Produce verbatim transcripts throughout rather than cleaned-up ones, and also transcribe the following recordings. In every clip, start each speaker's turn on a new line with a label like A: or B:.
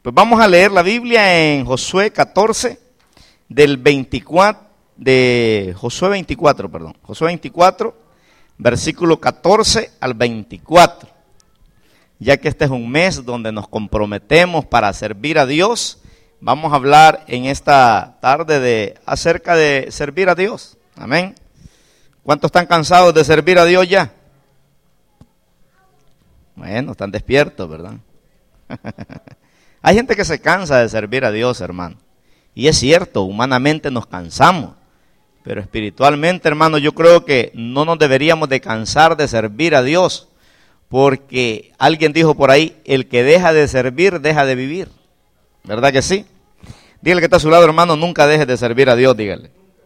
A: Pues vamos a leer la Biblia en Josué catorce, del veinticuatro, de Josué veinticuatro, perdón, Josué veinticuatro, versículo catorce al veinticuatro. Ya que este es un mes donde nos comprometemos para servir a Dios, vamos a hablar en esta tarde de acerca de servir a Dios. Amén. ¿Cuántos están cansados de servir a Dios ya? Bueno, están despiertos, ¿verdad? Hay gente que se cansa de servir a Dios, hermano. Y es cierto, humanamente nos cansamos. Pero espiritualmente, hermano, yo creo que no nos deberíamos de cansar de servir a Dios. Porque alguien dijo por ahí, el que deja de servir, deja de vivir. ¿Verdad que sí? Dígale que está a su lado, hermano, nunca dejes de servir a Dios, dígale.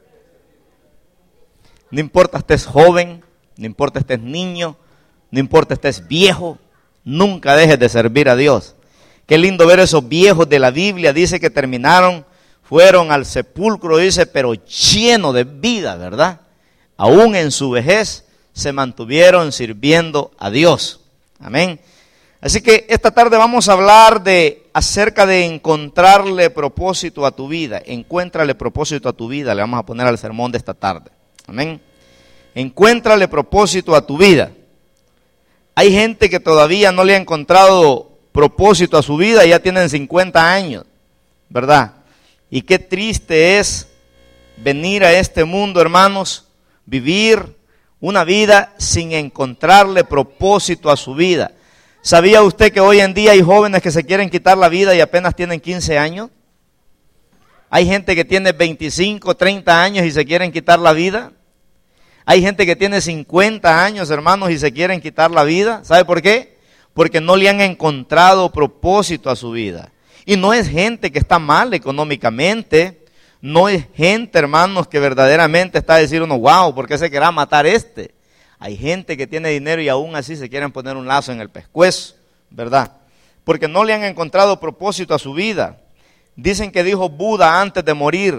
A: No importa estés joven, no importa estés niño, no importa estés viejo, nunca dejes de servir a Dios. Qué lindo ver esos viejos de la Biblia, dice que terminaron, fueron al sepulcro, dice, pero lleno de vida, ¿verdad? Aún en su vejez se mantuvieron sirviendo a Dios. Amén. Así que esta tarde vamos a hablar de acerca de encontrarle propósito a tu vida. Encuéntrale propósito a tu vida, le vamos a poner al sermón de esta tarde. Amén. Encuéntrale propósito a tu vida. Hay gente que todavía no le ha encontrado propósito a su vida y ya tienen cincuenta años, ¿verdad? Y qué triste es venir a este mundo, hermanos, vivir una vida sin encontrarle propósito a su vida. ¿Sabía usted que hoy en día hay jóvenes que se quieren quitar la vida y apenas tienen quince años? Hay gente que tiene veinticinco, treinta años y se quieren quitar la vida. Hay gente que tiene cincuenta años, hermanos, y se quieren quitar la vida. ¿Sabe por qué? Porque no le han encontrado propósito a su vida. Y no es gente que está mal económicamente, no es gente, hermanos, que verdaderamente está a decir uno, wow, ¿por qué se querrá matar este? Hay gente que tiene dinero y aún así se quieren poner un lazo en el pescuezo, ¿verdad? Porque no le han encontrado propósito a su vida. Dicen que dijo Buda antes de morir,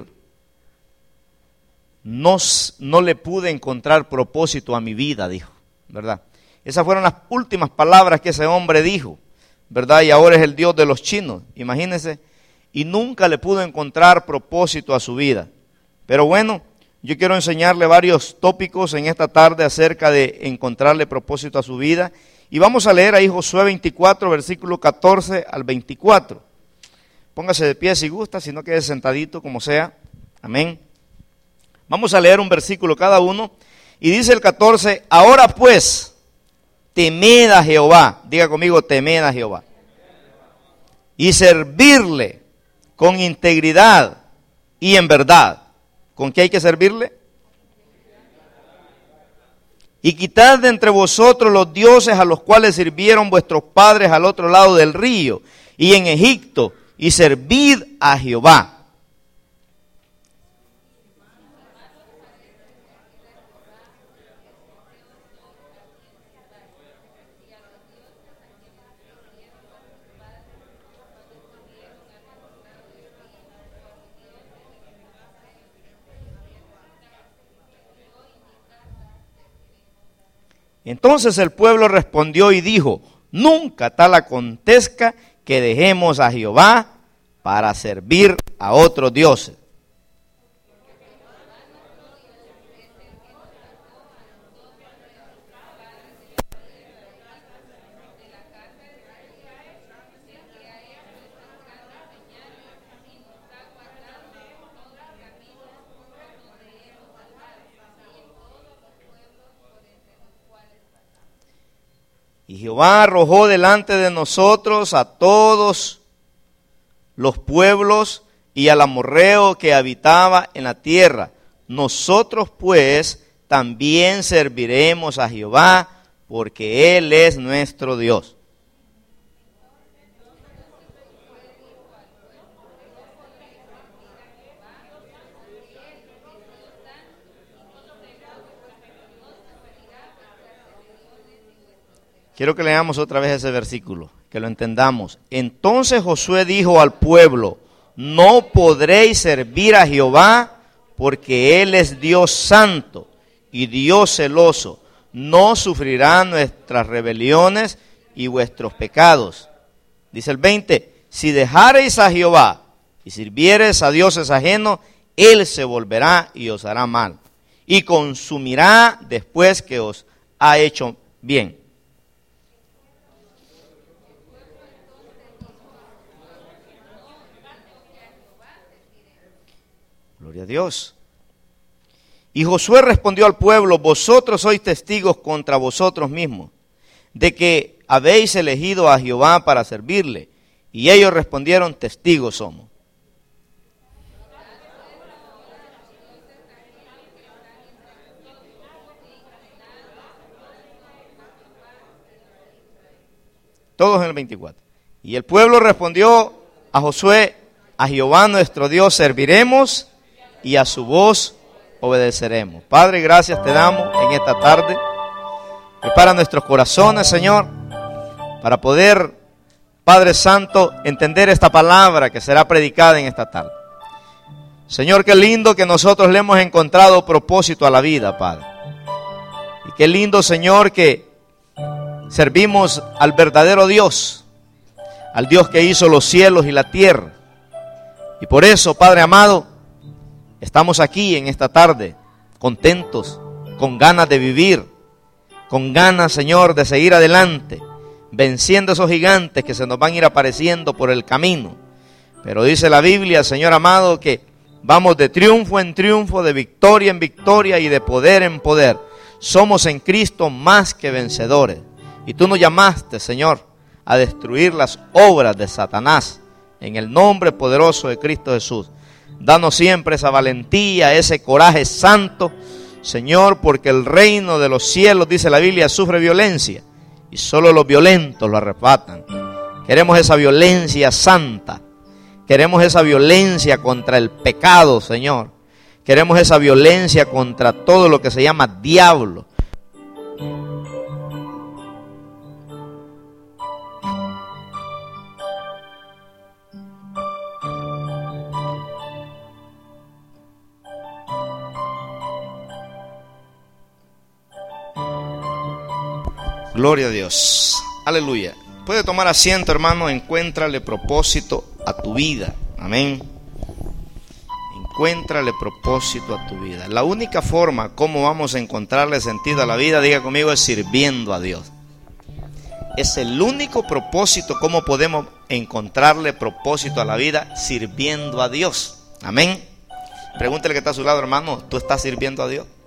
A: no, no le pude encontrar propósito a mi vida, dijo, ¿verdad? Esas fueron las últimas palabras que ese hombre dijo, ¿verdad? Y ahora es el Dios de los chinos, imagínense. Y nunca le pudo encontrar propósito a su vida. Pero bueno, yo quiero enseñarle varios tópicos en esta tarde acerca de encontrarle propósito a su vida. Y vamos a leer ahí Josué veinticuatro, versículo catorce al veinticuatro. Póngase de pie si gusta, si no quede sentadito como sea. Amén. Vamos a leer un versículo cada uno. Y dice el catorce, ahora pues, temed a Jehová, diga conmigo, temed a Jehová, y servirle con integridad y en verdad. ¿Con qué hay que servirle? Y quitad de entre vosotros los dioses a los cuales sirvieron vuestros padres al otro lado del río y en Egipto, y servid a Jehová. Entonces el pueblo respondió y dijo, nunca tal acontezca que dejemos a Jehová para servir a otros dioses. Y Jehová arrojó delante de nosotros a todos los pueblos y al amorreo que habitaba en la tierra. Nosotros pues también serviremos a Jehová, porque Él es nuestro Dios. Quiero que leamos otra vez ese versículo, que lo entendamos. Entonces Josué dijo al pueblo, no podréis servir a Jehová, porque Él es Dios santo y Dios celoso. No sufrirá nuestras rebeliones y vuestros pecados. Dice el veinte, si dejareis a Jehová y sirviereis a dioses ajenos, Él se volverá y os hará mal, y consumirá después que os ha hecho bien. Gloria a Dios. Y Josué respondió al pueblo: vosotros sois testigos contra vosotros mismos, de que habéis elegido a Jehová para servirle. Y ellos respondieron: testigos somos. Todos en el veinticuatro. Y el pueblo respondió a Josué: a Jehová nuestro Dios serviremos y a su voz obedeceremos. Padre, gracias te damos en esta tarde. Prepara nuestros corazones, Señor, para poder, Padre Santo, entender esta palabra que será predicada en esta tarde. Señor, qué lindo que nosotros le hemos encontrado propósito a la vida, Padre. Y qué lindo, Señor, que servimos al verdadero Dios, al Dios que hizo los cielos y la tierra. Y por eso, Padre amado, estamos aquí en esta tarde, contentos, con ganas de vivir, con ganas, Señor, de seguir adelante, venciendo esos gigantes que se nos van a ir apareciendo por el camino. Pero dice la Biblia, Señor amado, que vamos de triunfo en triunfo, de victoria en victoria y de poder en poder. Somos en Cristo más que vencedores. Y tú nos llamaste, Señor, a destruir las obras de Satanás en el nombre poderoso de Cristo Jesús. Danos siempre esa valentía, ese coraje santo, Señor, porque el reino de los cielos, dice la Biblia, sufre violencia y solo los violentos lo arrebatan. Queremos esa violencia santa, queremos esa violencia contra el pecado, Señor. Queremos esa violencia contra todo lo que se llama diablo. Gloria a Dios. Aleluya. Puede tomar asiento, hermano. Encuéntrale propósito a tu vida. Amén. Encuéntrale propósito a tu vida. La única forma como vamos a encontrarle sentido a la vida, diga conmigo, es sirviendo a Dios. Es el único propósito como podemos encontrarle propósito a la vida, sirviendo a Dios. Amén. Pregúntele que está a su lado, hermano, ¿tú estás sirviendo a Dios?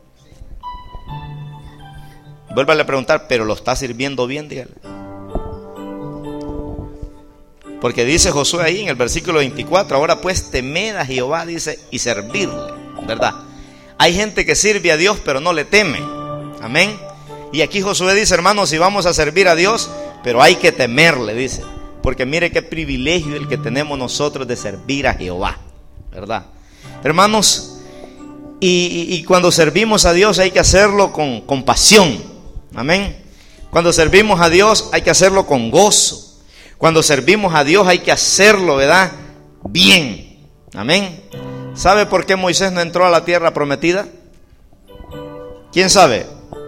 A: Vuélvale a preguntar, ¿pero lo está sirviendo bien? Dígale. Porque dice Josué ahí en el versículo veinticuatro, ahora pues temed a Jehová, dice, y servirle, ¿verdad? Hay gente que sirve a Dios pero no le teme. Amén. Y aquí Josué dice, hermanos, si vamos a servir a Dios, pero hay que temerle, dice. Porque mire qué privilegio el que tenemos nosotros de servir a Jehová, ¿verdad? Hermanos, y, y, y cuando servimos a Dios hay que hacerlo con, con pasión. Amén. Cuando servimos a Dios hay que hacerlo con gozo. Cuando servimos a Dios hay que hacerlo, ¿verdad? Bien. Amén. ¿Sabe por qué Moisés no entró a la tierra prometida? ¿Quién sabe?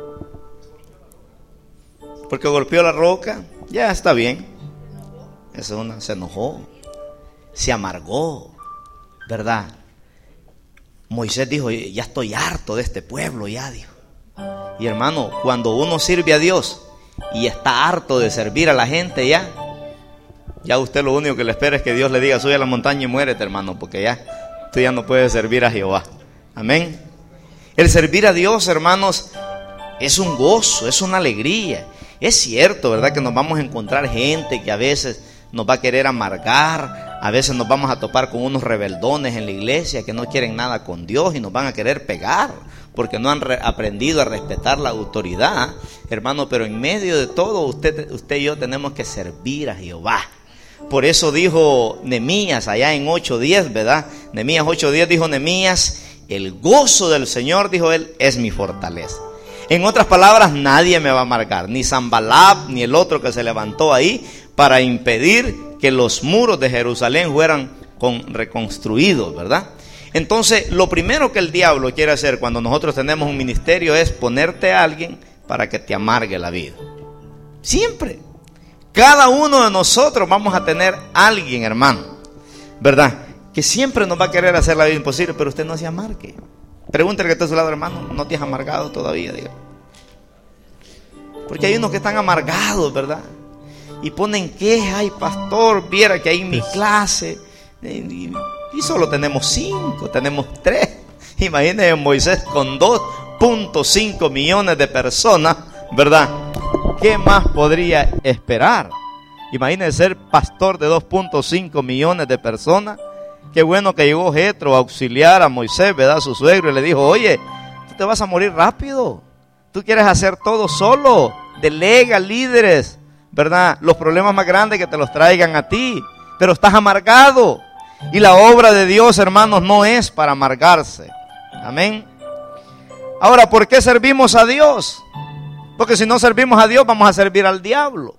A: Porque golpeó la roca. Ya está bien. Esa una se enojó, se amargó, ¿verdad? Moisés dijo, ya estoy harto de este pueblo, ya dijo. Y hermano, cuando uno sirve a Dios y está harto de servir a la gente, ya, ya usted lo único que le espera es que Dios le diga, sube a la montaña y muérete, hermano, porque ya, tú ya no puedes servir a Jehová. Amén. El servir a Dios, hermanos, es un gozo, es una alegría. Es cierto, ¿verdad? Que nos vamos a encontrar gente que a veces nos va a querer amargar, a veces nos vamos a topar con unos rebeldones en la iglesia que no quieren nada con Dios y nos van a querer pegar porque no han re- aprendido a respetar la autoridad, hermano. Pero en medio de todo, usted, usted y yo tenemos que servir a Jehová. Por eso dijo Nehemías allá en ocho diez, ¿verdad? Nehemías ocho diez dijo Nehemías, el gozo del Señor, dijo él, es mi fortaleza. En otras palabras, nadie me va a amargar, ni Sanbalab, ni el otro que se levantó ahí para impedir que los muros de Jerusalén fueran con, reconstruidos, ¿verdad? Entonces, lo primero que el diablo quiere hacer cuando nosotros tenemos un ministerio es ponerte a alguien para que te amargue la vida. Siempre. Cada uno de nosotros vamos a tener alguien, hermano, ¿verdad?, que siempre nos va a querer hacer la vida imposible, pero usted no se amargue. Pregúntale que está a su lado, hermano, ¿no te has amargado todavía? Diga. Porque hay unos que están amargados, ¿verdad? Y ponen quejas, ay pastor, viera que hay en mi clase, y, y solo tenemos cinco, tenemos tres. Imagínense Moisés con dos punto cinco millones de personas, ¿verdad? ¿Qué más podría esperar? Imagínense ser pastor de dos punto cinco millones de personas. Qué bueno que llegó Jetro a auxiliar a Moisés, ¿verdad? Su suegro, y le dijo, oye, tú te vas a morir rápido. Tú quieres hacer todo solo. Delega líderes, ¿verdad? Los problemas más grandes que te los traigan a ti. Pero estás amargado. Y la obra de Dios, hermanos, no es para amargarse. Amén. Ahora, ¿por qué servimos a Dios? Porque si no servimos a Dios, vamos a servir al diablo.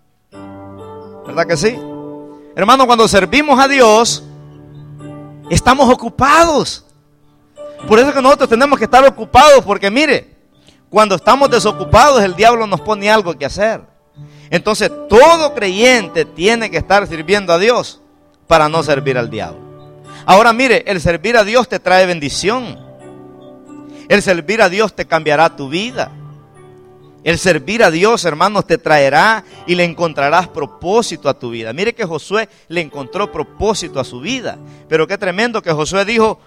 A: ¿Verdad que sí? Hermano, cuando servimos a Dios, estamos ocupados. Por eso es que nosotros tenemos que estar ocupados, porque mire, cuando estamos desocupados, el diablo nos pone algo que hacer. Entonces, todo creyente tiene que estar sirviendo a Dios para no servir al diablo. Ahora mire, el servir a Dios te trae bendición. El servir a Dios te cambiará tu vida. El servir a Dios, hermanos, te traerá y le encontrarás propósito a tu vida. Mire que Josué le encontró propósito a su vida. Pero qué tremendo que Josué dijo,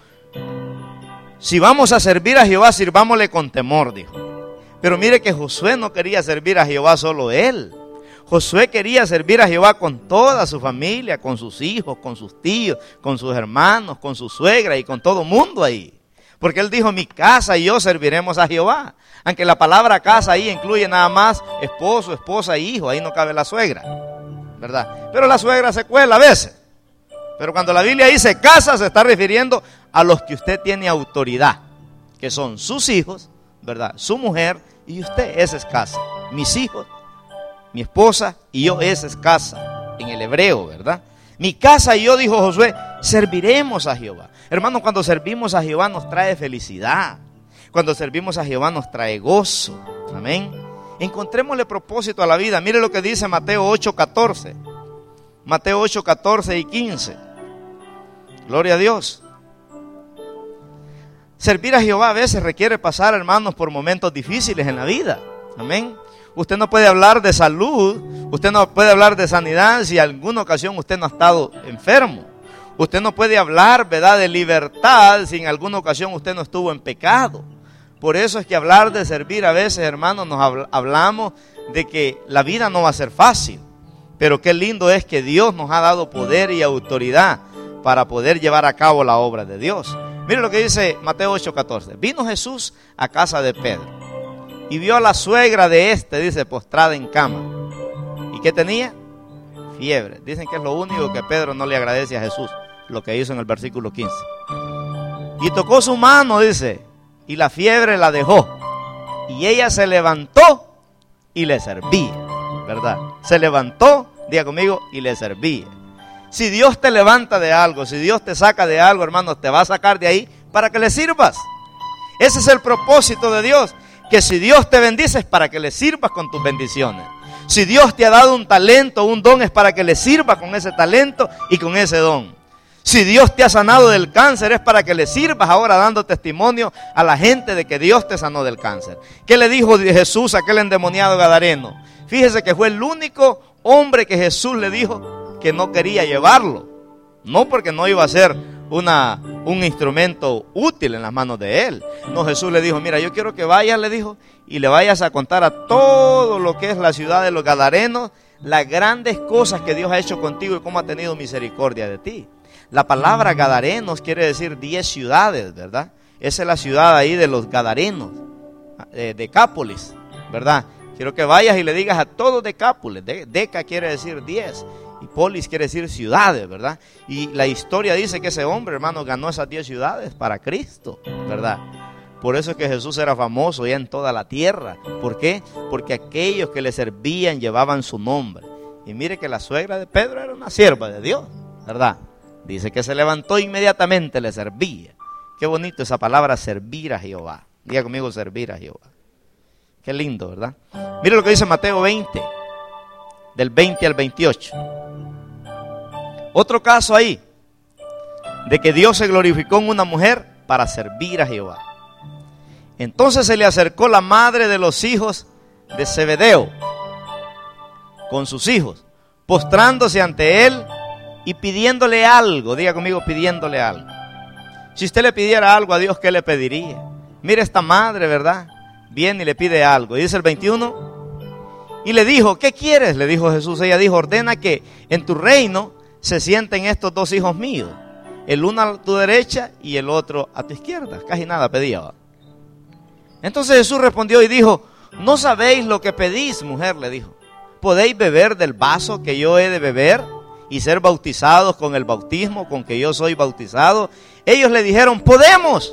A: si vamos a servir a Jehová, sirvámosle con temor, dijo. Pero mire que Josué no quería servir a Jehová solo él. Josué quería servir a Jehová con toda su familia, con sus hijos, con sus tíos, con sus hermanos, con su suegra y con todo mundo ahí. Porque él dijo, mi casa y yo serviremos a Jehová. Aunque la palabra casa ahí incluye nada más esposo, esposa e hijo. Ahí no cabe la suegra, ¿verdad? Pero la suegra se cuela a veces. Pero cuando la Biblia dice casa, se está refiriendo a los que usted tiene autoridad. Que son sus hijos, ¿verdad? Su mujer y usted. Esa es casa. Mis hijos, mi esposa y yo, esa es casa. En el hebreo, ¿verdad? Mi casa y yo, dijo Josué, serviremos a Jehová. Hermanos, cuando servimos a Jehová nos trae felicidad. Cuando servimos a Jehová nos trae gozo. Amén. Encontrémosle propósito a la vida. Mire lo que dice Mateo ocho, catorce. Mateo ocho, catorce y quince. Gloria a Dios. Servir a Jehová a veces requiere pasar, hermanos, por momentos difíciles en la vida. Amén. Usted no puede hablar de salud, usted no puede hablar de sanidad si en alguna ocasión usted no ha estado enfermo. Usted no puede hablar, ¿verdad?, de libertad si en alguna ocasión usted no estuvo en pecado. Por eso es que hablar de servir a veces, hermanos, nos habl- hablamos de que la vida no va a ser fácil. Pero qué lindo es que Dios nos ha dado poder y autoridad para poder llevar a cabo la obra de Dios. Mire lo que dice Mateo ocho, catorce. Vino Jesús a casa de Pedro y vio a la suegra de este, dice, postrada en cama. ¿Y qué tenía? Fiebre. Dicen que es lo único que Pedro no le agradece a Jesús, lo que hizo en el versículo quince. Y tocó su mano, dice, y la fiebre la dejó. Y ella se levantó y le servía, ¿verdad? Se levantó, diga conmigo, y le servía. Si Dios te levanta de algo, si Dios te saca de algo, hermano, te va a sacar de ahí para que le sirvas. Ese es el propósito de Dios, que si Dios te bendice es para que le sirvas con tus bendiciones. Si Dios te ha dado un talento, un don, es para que le sirvas con ese talento y con ese don. Si Dios te ha sanado del cáncer, es para que le sirvas ahora dando testimonio a la gente de que Dios te sanó del cáncer. ¿Qué le dijo Jesús a aquel endemoniado gadareno? Fíjese que fue el único hombre que Jesús le dijo que no quería llevarlo. No porque no iba a ser una, un instrumento útil en las manos de él. No, Jesús le dijo, mira, yo quiero que vayas, le dijo, y le vayas a contar a todo lo que es la ciudad de los gadarenos, las grandes cosas que Dios ha hecho contigo y cómo ha tenido misericordia de ti. La palabra gadarenos quiere decir diez ciudades, ¿verdad? Esa es la ciudad ahí de los gadarenos, de Decápolis, ¿verdad? Quiero que vayas y le digas a todos Decápolis. De, Deca quiere decir diez. Y polis quiere decir ciudades, ¿verdad? Y la historia dice que ese hombre, hermano, ganó esas diez ciudades para Cristo, ¿verdad? Por eso es que Jesús era famoso ya en toda la tierra. ¿Por qué? Porque aquellos que le servían llevaban su nombre. Y mire que la suegra de Pedro era una sierva de Dios, ¿verdad? Dice que se levantó e inmediatamente le servía. Qué bonito esa palabra, servir a Jehová. Diga conmigo, servir a Jehová. Qué lindo, ¿verdad? Mire lo que dice Mateo veinte. del veinte al veintiocho. Otro caso ahí, de que Dios se glorificó en una mujer para servir a Jehová. Entonces se le acercó la madre de los hijos de Zebedeo con sus hijos, postrándose ante él y pidiéndole algo. Diga conmigo, pidiéndole algo. Si usted le pidiera algo a Dios, ¿qué le pediría? Mire esta madre, ¿verdad? Viene y le pide algo. Y dice el veintiuno, y le dijo, ¿qué quieres? Le dijo Jesús. Ella dijo, ordena que en tu reino se sienten estos dos hijos míos, el uno a tu derecha y el otro a tu izquierda. Casi nada pedía, ¿va? Entonces Jesús respondió y dijo, ¿no sabéis lo que pedís, mujer? Le dijo, ¿podéis beber del vaso que yo he de beber y ser bautizados con el bautismo con que yo soy bautizado? Ellos le dijeron, podemos.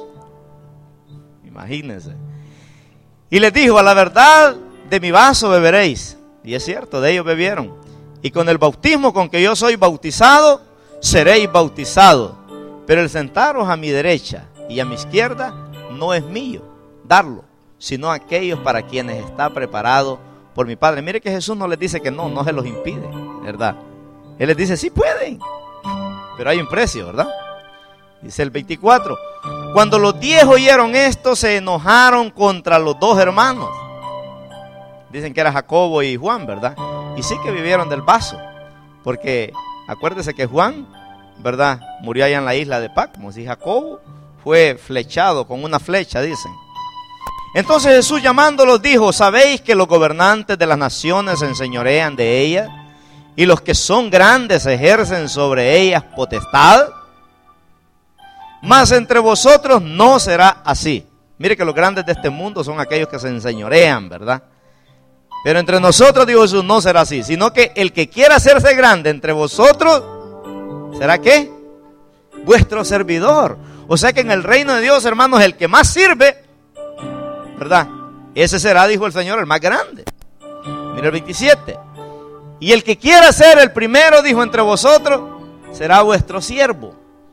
A: Imagínense. Y les dijo, a la verdad de mi vaso beberéis. Y es cierto, de ellos bebieron. Y con el bautismo con que yo soy bautizado, seréis bautizados. Pero el sentaros a mi derecha y a mi izquierda no es mío darlo, sino aquellos para quienes está preparado por mi Padre. Mire que Jesús no les dice que no, no se los impide, ¿verdad? Él les dice, sí pueden, pero hay un precio, ¿verdad? Dice el veinticuatro, cuando los diez oyeron esto, se enojaron contra los dos hermanos. Dicen que era Jacobo y Juan, ¿verdad? Y sí que vivieron del vaso, porque acuérdese que Juan, ¿verdad?, murió allá en la isla de Patmos, y Jacobo fue flechado con una flecha, dicen. Entonces Jesús llamándolos dijo, ¿sabéis que los gobernantes de las naciones se enseñorean de ellas y los que son grandes ejercen sobre ellas potestad? Mas entre vosotros no será así. Mire que los grandes de este mundo son aquellos que se enseñorean, ¿verdad? Pero entre nosotros, dijo Jesús, no será así, sino que el que quiera hacerse grande entre vosotros, ¿será qué? Vuestro servidor. O sea que en el reino de Dios, hermanos, el que más sirve, ¿verdad? Ese será, dijo el Señor, el más grande. Mira el veintisiete. Y el que quiera ser el primero, dijo, entre vosotros, será vuestro siervo.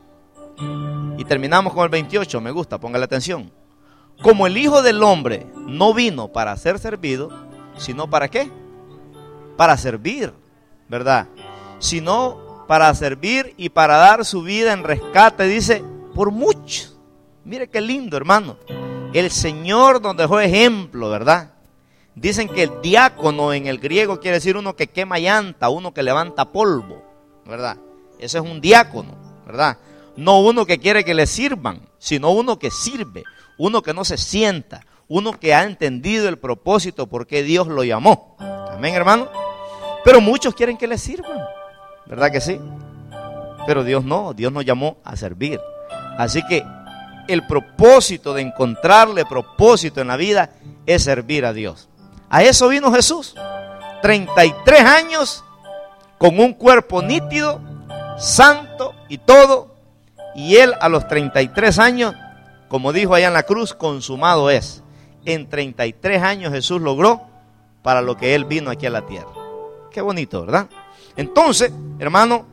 A: Y terminamos con el veintiocho, me gusta, póngale atención. Como el Hijo del Hombre no vino para ser servido, sino para ¿qué? Para servir, ¿verdad? Sino para servir y para dar su vida en rescate, dice, por muchos. Mire qué lindo, hermano. El Señor nos dejó ejemplo, ¿verdad? Dicen que el diácono en el griego quiere decir uno que quema llanta, uno que levanta polvo, ¿verdad? Ese es un diácono, ¿verdad? No uno que quiere que le sirvan, sino uno que sirve, uno que no se sienta, uno que ha entendido el propósito por qué Dios lo llamó. Amén, hermano. Pero muchos quieren que le sirvan, ¿verdad que sí? Pero Dios no, Dios nos llamó a servir. Así que el propósito de encontrarle propósito en la vida es servir a Dios. A eso vino Jesús. treinta y tres años con un cuerpo nítido, santo y todo. Y él a los treinta y tres años, como dijo allá en la cruz, consumado es. En treinta y tres años Jesús logró para lo que él vino aquí a la tierra. Qué bonito, ¿verdad? Entonces, hermano,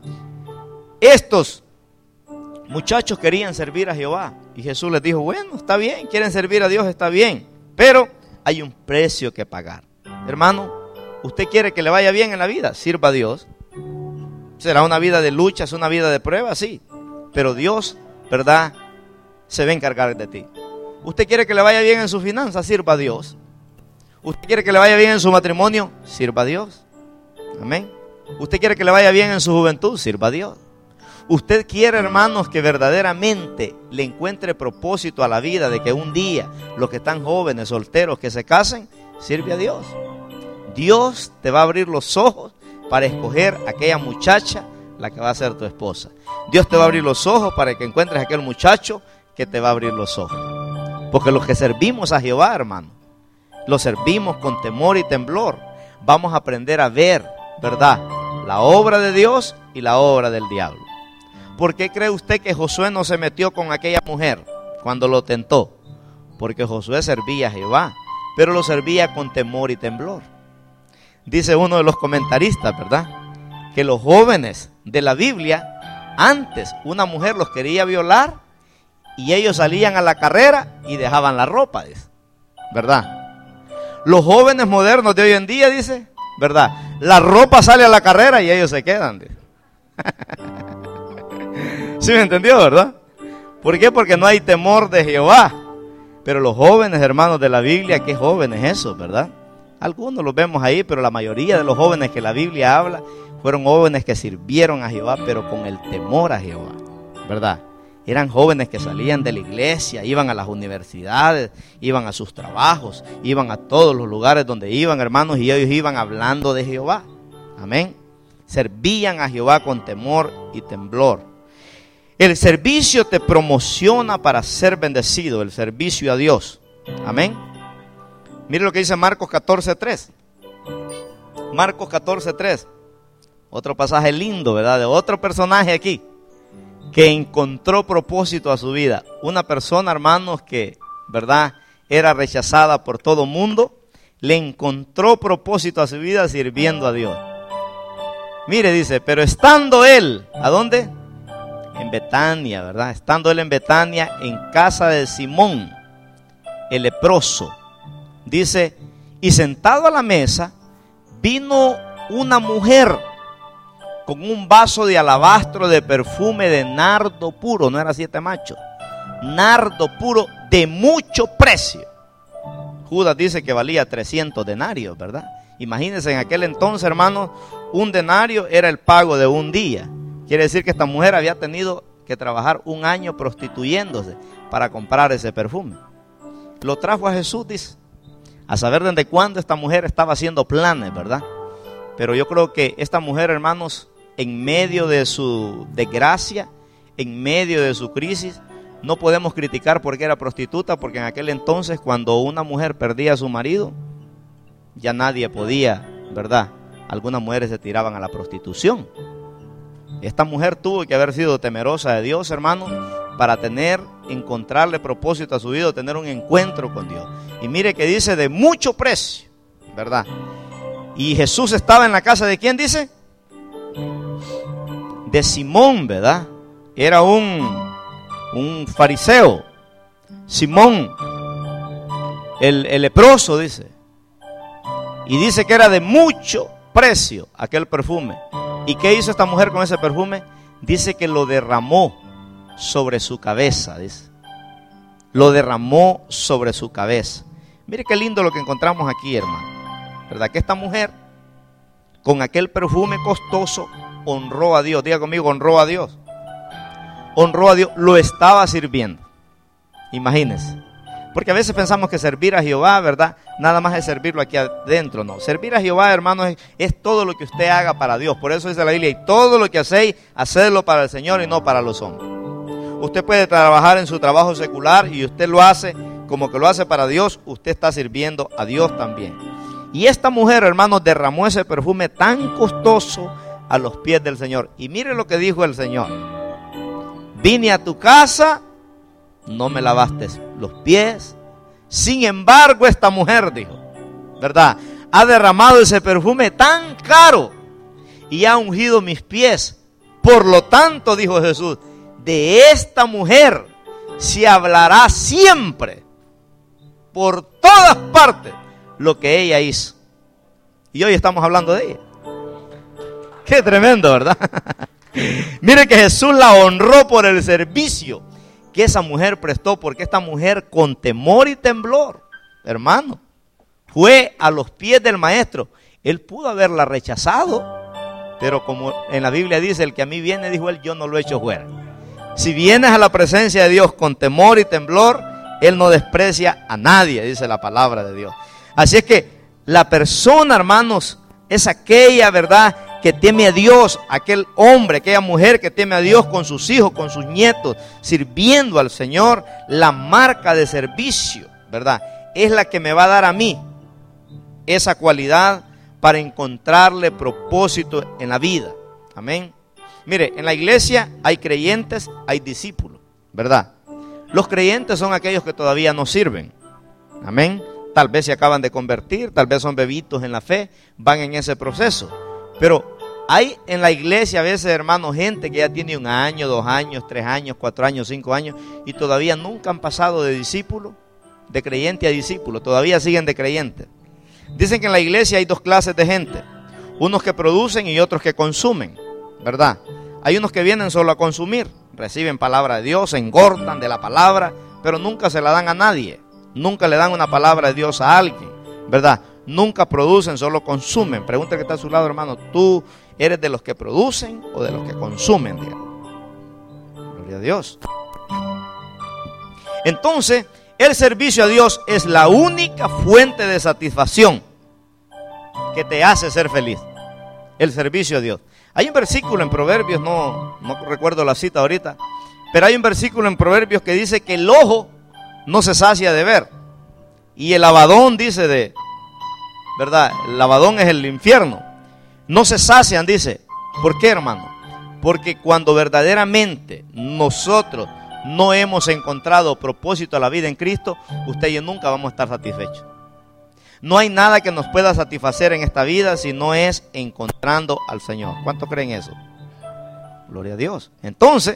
A: estos muchachos querían servir a Jehová. Y Jesús les dijo, bueno, está bien, quieren servir a Dios, está bien. Pero hay un precio que pagar. Hermano, ¿usted quiere que le vaya bien en la vida? Sirva a Dios. Será una vida de lucha, es una vida de prueba, sí. Pero Dios, ¿verdad?, se va a encargar de ti. ¿Usted quiere que le vaya bien en sus finanzas? Sirva a Dios. ¿Usted quiere que le vaya bien en su matrimonio? Sirva a Dios. Amén. ¿Usted quiere que le vaya bien en su juventud? Sirva a Dios. ¿Usted quiere, hermanos, que verdaderamente le encuentre propósito a la vida, de que un día los que están jóvenes, solteros, que se casen? Sirve a Dios. Dios te va a abrir los ojos para escoger a aquella muchacha, la que va a ser tu esposa. Dios te va a abrir los ojos para que encuentres a aquel muchacho que te va a abrir los ojos. Porque los que servimos a Jehová, hermano, los servimos con temor y temblor. Vamos a aprender a ver, ¿verdad?, la obra de Dios y la obra del diablo. ¿Por qué cree usted que Josué no se metió con aquella mujer cuando lo tentó? Porque Josué servía a Jehová, pero lo servía con temor y temblor. Dice uno de los comentaristas, ¿verdad?, que los jóvenes de la Biblia, antes una mujer los quería violar y ellos salían a la carrera y dejaban la ropa, dice, ¿verdad? Los jóvenes modernos de hoy en día, dice, ¿verdad?, La ropa sale a la carrera y ellos se quedan. ¿Sí me entendió, verdad? ¿Por qué? Porque no hay temor de Jehová. Pero los jóvenes, hermanos de la Biblia, ¿qué jóvenes esos, verdad? Algunos los vemos ahí, pero la mayoría de los jóvenes que la Biblia habla fueron jóvenes que sirvieron a Jehová, pero con el temor a Jehová, ¿verdad? Eran jóvenes que salían de la iglesia, iban a las universidades, iban a sus trabajos, iban a todos los lugares donde iban, hermanos, y ellos iban hablando de Jehová. Amén. Servían a Jehová con temor y temblor. El servicio te promociona para ser bendecido, el servicio a Dios. Amén. Mire lo que dice Marcos catorce tres. Marcos catorce tres. Otro pasaje lindo, ¿verdad? De otro personaje aquí que encontró propósito a su vida. Una persona, hermanos, que, ¿verdad?, era rechazada por todo mundo, le encontró propósito a su vida sirviendo a Dios. Mire, dice, pero estando él, ¿a dónde? En Betania, ¿verdad? Estando él en Betania, en casa de Simón, el leproso. Dice, y sentado a la mesa, vino una mujer con un vaso de alabastro de perfume de nardo puro, no era siete machos, nardo puro de mucho precio. Judas dice que valía trescientos denarios, ¿verdad? Imagínense, en aquel entonces, hermanos, un denario era el pago de un día. Quiere decir que esta mujer había tenido que trabajar un año prostituyéndose para comprar ese perfume. Lo trajo a Jesús, dice, a saber desde cuándo esta mujer estaba haciendo planes, ¿verdad? Pero yo creo que esta mujer, hermanos, en medio de su desgracia, en medio de su crisis, no podemos criticar porque era prostituta, porque en aquel entonces, cuando una mujer perdía a su marido, ya nadie podía, ¿verdad? Algunas mujeres se tiraban a la prostitución. Esta mujer tuvo que haber sido temerosa de Dios, hermano, para tener, encontrarle propósito a su vida, tener un encuentro con Dios. Y mire que dice de mucho precio, ¿verdad? Y Jesús estaba en la casa de ¿quién dice? De Simón, ¿verdad? Era un, un fariseo. Simón, el, el leproso, dice. Y dice que era de mucho precio aquel perfume. ¿Y qué hizo esta mujer con ese perfume? Dice que lo derramó sobre su cabeza, dice. Lo derramó sobre su cabeza. Mire qué lindo lo que encontramos aquí, hermano. ¿Verdad? Que esta mujer, con aquel perfume costoso, honró a Dios. Diga conmigo, honró a Dios. Honró a Dios, lo estaba sirviendo. Imagínense. Porque a veces pensamos que servir a Jehová, ¿verdad? Nada más es servirlo aquí adentro, no. Servir a Jehová, hermanos, es, es todo lo que usted haga para Dios. Por eso dice la Biblia, y todo lo que hacéis, hacedlo para el Señor y no para los hombres. Usted puede trabajar en su trabajo secular y usted lo hace como que lo hace para Dios, usted está sirviendo a Dios también. Y esta mujer, hermanos, derramó ese perfume tan costoso a los pies del Señor. Y mire lo que dijo el Señor. Vine a tu casa, no me lavaste los pies. Sin embargo, esta mujer, dijo, ¿verdad?, ha derramado ese perfume tan caro y ha ungido mis pies. Por lo tanto, dijo Jesús, de esta mujer se hablará siempre, por todas partes, lo que ella hizo. Y hoy estamos hablando de ella. Qué tremendo, ¿verdad? Mire que Jesús la honró por el servicio que esa mujer prestó, porque esta mujer con temor y temblor, hermano, fue a los pies del maestro. Él pudo haberla rechazado, pero como en la Biblia dice, el que a mí viene, dijo él, yo no lo echo fuera. Si vienes a la presencia de Dios con temor y temblor, Él no desprecia a nadie, dice la palabra de Dios. Así es que la persona, hermanos, es aquella, ¿verdad?, que teme a Dios, aquel hombre, aquella mujer que teme a Dios con sus hijos, con sus nietos, sirviendo al Señor. La marca de servicio, ¿verdad?, es la que me va a dar a mí esa cualidad para encontrarle propósito en la vida. Amén. Mire, en la iglesia hay creyentes, hay discípulos, ¿verdad? Los creyentes son aquellos que todavía no sirven. Amén. Tal vez se acaban de convertir, tal vez son bebitos en la fe, van en ese proceso. Pero hay en la iglesia a veces, hermanos, gente que ya tiene un año, dos años, tres años, cuatro años, cinco años y todavía nunca han pasado de discípulo, de creyente a discípulo, todavía siguen de creyente. Dicen que en la iglesia hay dos clases de gente. Unos que producen y otros que consumen, ¿verdad? Hay unos que vienen solo a consumir, reciben palabra de Dios, se engordan de la palabra, pero nunca se la dan a nadie. Nunca le dan una palabra de Dios a alguien, ¿verdad? Nunca producen, solo consumen. Pregunta que está a su lado, hermano, ¿tú eres de los que producen o de los que consumen? Digamos. Gloria a Dios. Entonces, el servicio a Dios es la única fuente de satisfacción que te hace ser feliz. El servicio a Dios. Hay un versículo en Proverbios, no, no recuerdo la cita ahorita, pero hay un versículo en Proverbios que dice que el ojo no se sacia de ver. Y el abadón dice de, ¿verdad? El abadón es el infierno. No se sacian, dice. ¿Por qué, hermano? Porque cuando verdaderamente nosotros no hemos encontrado propósito a la vida en Cristo, usted y yo nunca vamos a estar satisfechos. No hay nada que nos pueda satisfacer en esta vida si no es encontrando al Señor. ¿Cuántos creen eso? Gloria a Dios. Entonces,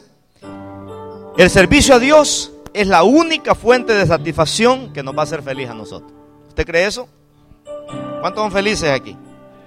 A: el servicio a Dios es la única fuente de satisfacción que nos va a hacer feliz a nosotros. ¿Usted cree eso? ¿Cuántos son felices aquí?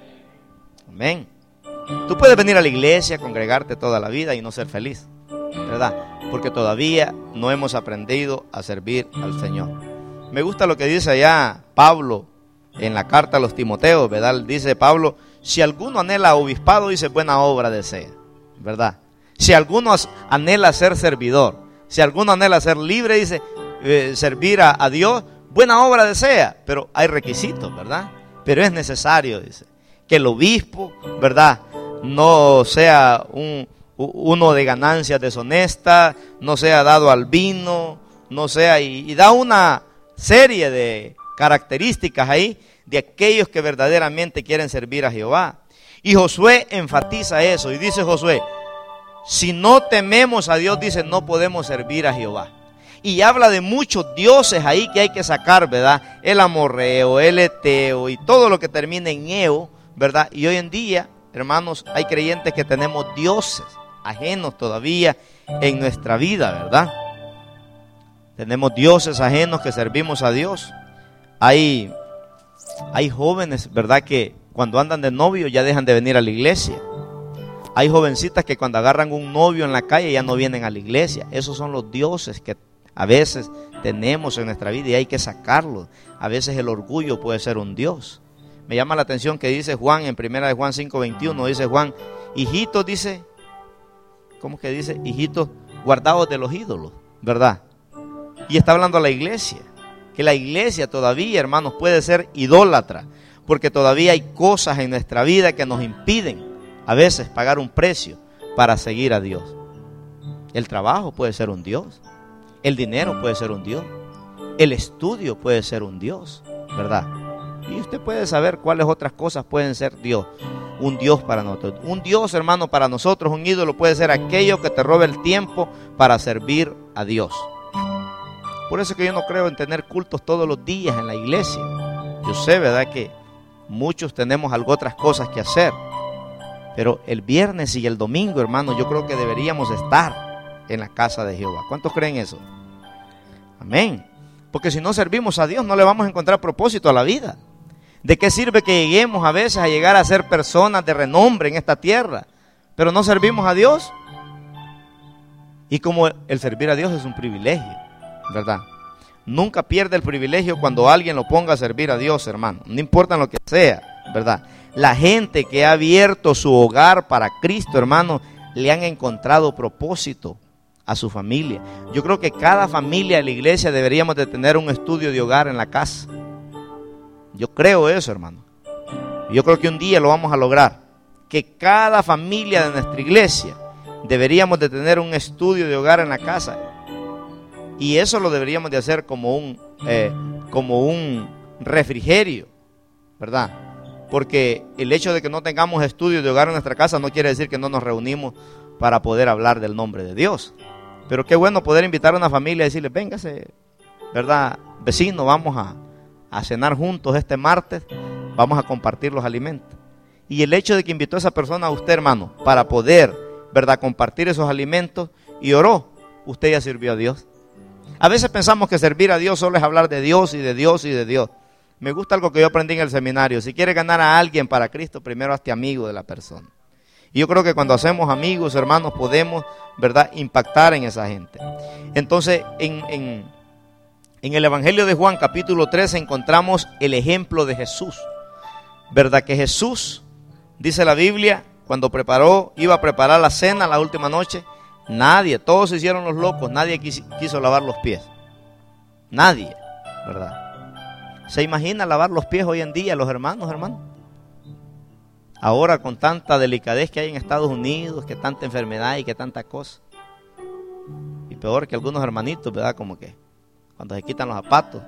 A: Amén. Tú puedes venir a la iglesia, congregarte toda la vida y no ser feliz, ¿verdad? Porque todavía no hemos aprendido a servir al Señor. Me gusta lo que dice allá Pablo en la carta a los Timoteos, ¿verdad? Dice Pablo, si alguno anhela obispado, dice, buena obra desea, ¿verdad? Si alguno anhela ser servidor, si alguno anhela ser libre, dice, eh, servir a, a Dios, buena obra desea, pero hay requisitos, ¿verdad? Pero es necesario, dice, que el obispo, ¿verdad?, no sea un, uno de ganancias deshonestas, no sea dado al vino, no sea, y, y da una serie de características ahí de aquellos que verdaderamente quieren servir a Jehová. Y Josué enfatiza eso y dice Josué, si no tememos a Dios, dice, no podemos servir a Jehová. Y habla de muchos dioses ahí que hay que sacar, ¿verdad? El amorreo, el eteo y todo lo que termina en eo, ¿verdad? Y hoy en día, hermanos, hay creyentes que tenemos dioses ajenos todavía en nuestra vida, ¿verdad? Tenemos dioses ajenos que servimos a Dios. Hay, hay jóvenes, ¿verdad?, que cuando andan de novio ya dejan de venir a la iglesia. Hay jovencitas que cuando agarran un novio en la calle ya no vienen a la iglesia. Esos son los dioses que a veces tenemos en nuestra vida y hay que sacarlos. A veces el orgullo puede ser un dios. Me llama la atención que dice Juan en primera de Juan cinco veintiuno, dice Juan, hijitos, dice, ¿cómo que dice? Hijitos guardados de los ídolos, ¿verdad? Y está hablando a la iglesia, que la iglesia todavía, hermanos, puede ser idólatra, porque todavía hay cosas en nuestra vida que nos impiden a veces pagar un precio para seguir a Dios. El trabajo puede ser un dios, el dinero puede ser un dios, el estudio puede ser un dios, ¿verdad? Y usted puede saber cuáles otras cosas pueden ser Dios. Un Dios para nosotros. Un Dios, hermano, para nosotros, un ídolo puede ser aquello que te robe el tiempo para servir a Dios. Por eso es que yo no creo en tener cultos todos los días en la iglesia. Yo sé, ¿verdad?, que muchos tenemos algo otras cosas que hacer. Pero el viernes y el domingo, hermano, yo creo que deberíamos estar en la casa de Jehová. ¿Cuántos creen eso? Amén. Porque si no servimos a Dios, no le vamos a encontrar propósito a la vida. ¿De qué sirve que lleguemos a veces a llegar a ser personas de renombre en esta tierra, pero no servimos a Dios? Y como el servir a Dios es un privilegio, ¿verdad? Nunca pierde el privilegio cuando alguien lo ponga a servir a Dios, hermano. No importa lo que sea, ¿verdad? La gente que ha abierto su hogar para Cristo, hermano, le han encontrado propósito a su familia. Yo creo que cada familia de la iglesia deberíamos de tener un estudio de hogar en la casa. Yo creo eso, hermano. Yo creo que un día lo vamos a lograr. Que cada familia de nuestra iglesia deberíamos de tener un estudio de hogar en la casa. Y eso lo deberíamos de hacer como un, eh, como un refrigerio, ¿verdad? Porque el hecho de que no tengamos estudio de hogar en nuestra casa no quiere decir que no nos reunimos para poder hablar del nombre de Dios. Pero qué bueno poder invitar a una familia y decirle, véngase, ¿verdad? Vecino, vamos a, a cenar juntos este martes, vamos a compartir los alimentos. Y el hecho de que invitó a esa persona a usted, hermano, para poder, ¿verdad?, compartir esos alimentos y oró, usted ya sirvió a Dios. A veces pensamos que servir a Dios solo es hablar de Dios y de Dios y de Dios. me gusta algo que yo aprendí en el seminario. Si quieres ganar a alguien para Cristo, primero hazte amigo de la persona. Y yo creo que cuando hacemos amigos, hermanos, podemos, ¿verdad?, impactar en esa gente. Entonces, en, en, en el Evangelio de Juan, capítulo trece, encontramos el ejemplo de Jesús. ¿Verdad que Jesús, dice la Biblia, cuando preparó, iba a preparar la cena la última noche, nadie, todos se hicieron los locos, nadie quiso, quiso lavar los pies. Nadie, ¿verdad? ¿Se imagina lavar los pies hoy en día los hermanos, hermanos? Ahora con tanta delicadez que hay en Estados Unidos, que tanta enfermedad y que tanta cosa. Y peor que algunos hermanitos, ¿verdad? Como que cuando se quitan los zapatos,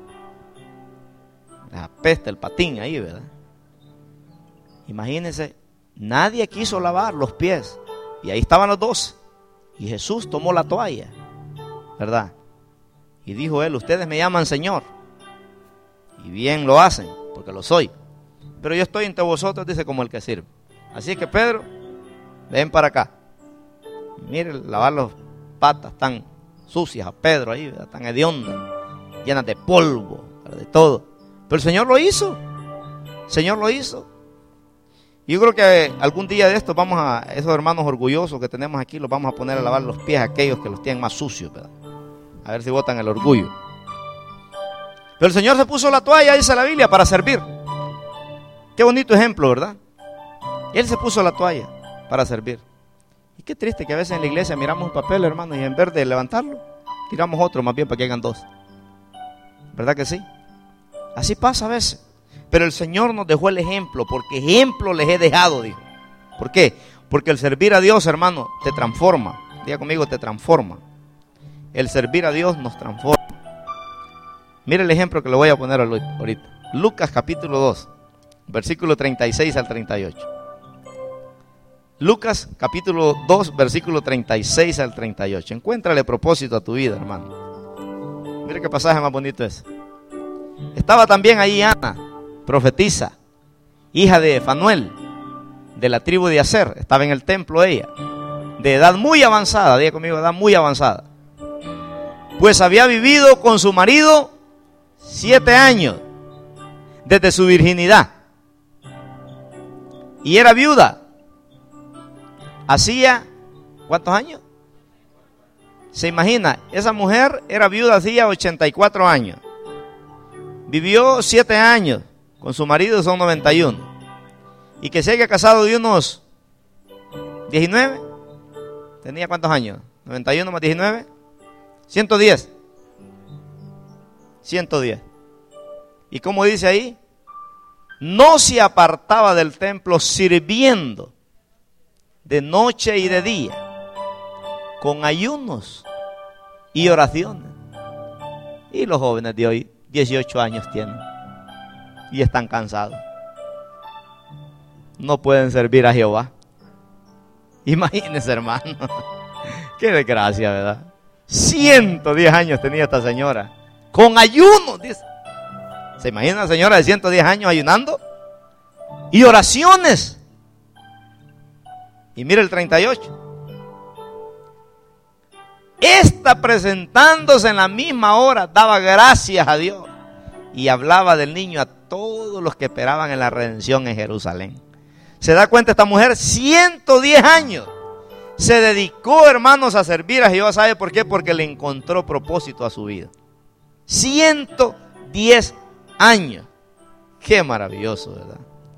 A: les apesta el patín ahí, ¿verdad? Imagínense, nadie quiso lavar los pies. Y ahí estaban los dos. Y Jesús tomó la toalla, ¿verdad? Y dijo él, ustedes me llaman Señor. Y bien lo hacen, porque lo soy. Pero yo estoy entre vosotros, dice, como el que sirve. Así que Pedro, ven para acá. Miren, lavar las patas tan sucias a Pedro ahí, ¿verdad? Tan hediondas, llenas de polvo, ¿verdad?, de todo. Pero el Señor lo hizo. El Señor lo hizo. Y yo creo que algún día de estos vamos a, esos hermanos orgullosos que tenemos aquí, los vamos a poner a lavar los pies a aquellos que los tienen más sucios, ¿verdad? A ver si botan el orgullo. Pero el Señor se puso la toalla, dice la Biblia, para servir. Qué bonito ejemplo, ¿verdad? Él se puso la toalla para servir. Y qué triste que a veces en la iglesia miramos un papel, hermano, y en vez de levantarlo, tiramos otro más bien para que hagan dos. ¿Verdad que sí? Así pasa a veces. Pero el Señor nos dejó el ejemplo, porque ejemplo les he dejado, dijo. ¿Por qué? Porque el servir a Dios, hermano, te transforma. Diga conmigo, te transforma. El servir a Dios nos transforma. Mire el ejemplo que le voy a poner ahorita. Lucas capítulo dos. Versículo treinta y seis al treinta y ocho. Lucas capítulo dos, versículo treinta y seis al treinta y ocho. Encuéntrale propósito a tu vida, hermano. Mire qué pasaje más bonito es. Estaba también ahí Ana, profetisa, hija de Fanuel, de la tribu de Aser. Estaba en el templo ella, de edad muy avanzada, diga conmigo, edad muy avanzada. Pues había vivido con su marido siete años, desde su virginidad. Y era viuda. Hacía, ¿cuántos años? Se imagina, esa mujer era viuda hacía ochenta y cuatro años. Vivió siete años con su marido, son noventa y uno. Y que se haya casado de unos diecinueve. ¿Tenía cuántos años? noventa y uno más diecinueve. ciento diez. ciento diez. ¿Y cómo dice ahí? No se apartaba del templo sirviendo de noche y de día, con ayunos y oraciones. Y los jóvenes de hoy, dieciocho años tienen y están cansados. No pueden servir a Jehová. Imagínense, hermano. Qué desgracia, ¿verdad? ciento diez años tenía esta señora, con ayunos, dice. ¿Se imagina una señora de ciento diez años ayunando? Y oraciones. Y mira el treinta y ocho. Esta, presentándose en la misma hora, daba gracias a Dios y hablaba del niño a todos los que esperaban en la redención en Jerusalén. ¿Se da cuenta esta mujer? ciento diez años. Se dedicó, hermanos, a servir a Jehová. ¿Sabe por qué? Porque le encontró propósito a su vida. ciento diez años. Qué maravilloso, ¿verdad?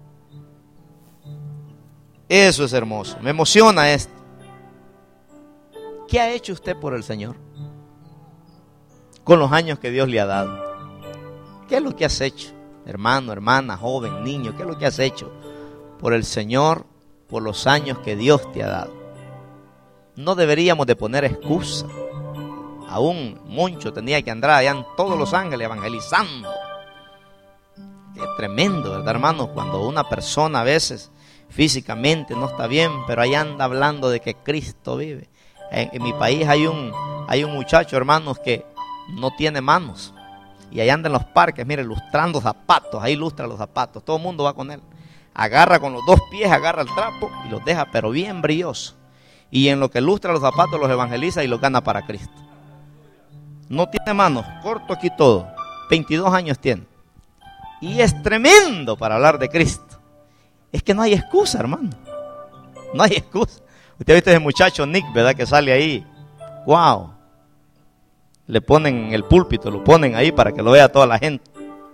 A: Eso es hermoso. Me emociona esto. ¿Qué ha hecho usted por el Señor? Con los años que Dios le ha dado. ¿Qué es lo que has hecho? Hermano, hermana, joven, niño, ¿qué es lo que has hecho por el Señor, por los años que Dios te ha dado? No deberíamos de poner excusa. Aún Moncho tenía que andar allá en todos los ángeles evangelizando. Qué tremendo, ¿verdad, hermanos? Cuando una persona a veces físicamente no está bien, pero ahí anda hablando de que Cristo vive. En, en mi país hay un, hay un muchacho, hermanos, que no tiene manos. Y ahí anda en los parques, mire, lustrando zapatos. Ahí lustra los zapatos. Todo el mundo va con él. Agarra con los dos pies, agarra el trapo y los deja, pero bien brilloso. Y en lo que lustra los zapatos los evangeliza y los gana para Cristo. No tiene manos, corto aquí todo. veintidós años tiene. y es tremendo para hablar de Cristo. Es que no hay excusa, hermano. No hay excusa. Usted ha visto ese muchacho Nick, ¿verdad? Que sale ahí. ¡Wow! Le ponen en el púlpito, lo ponen ahí para que lo vea toda la gente.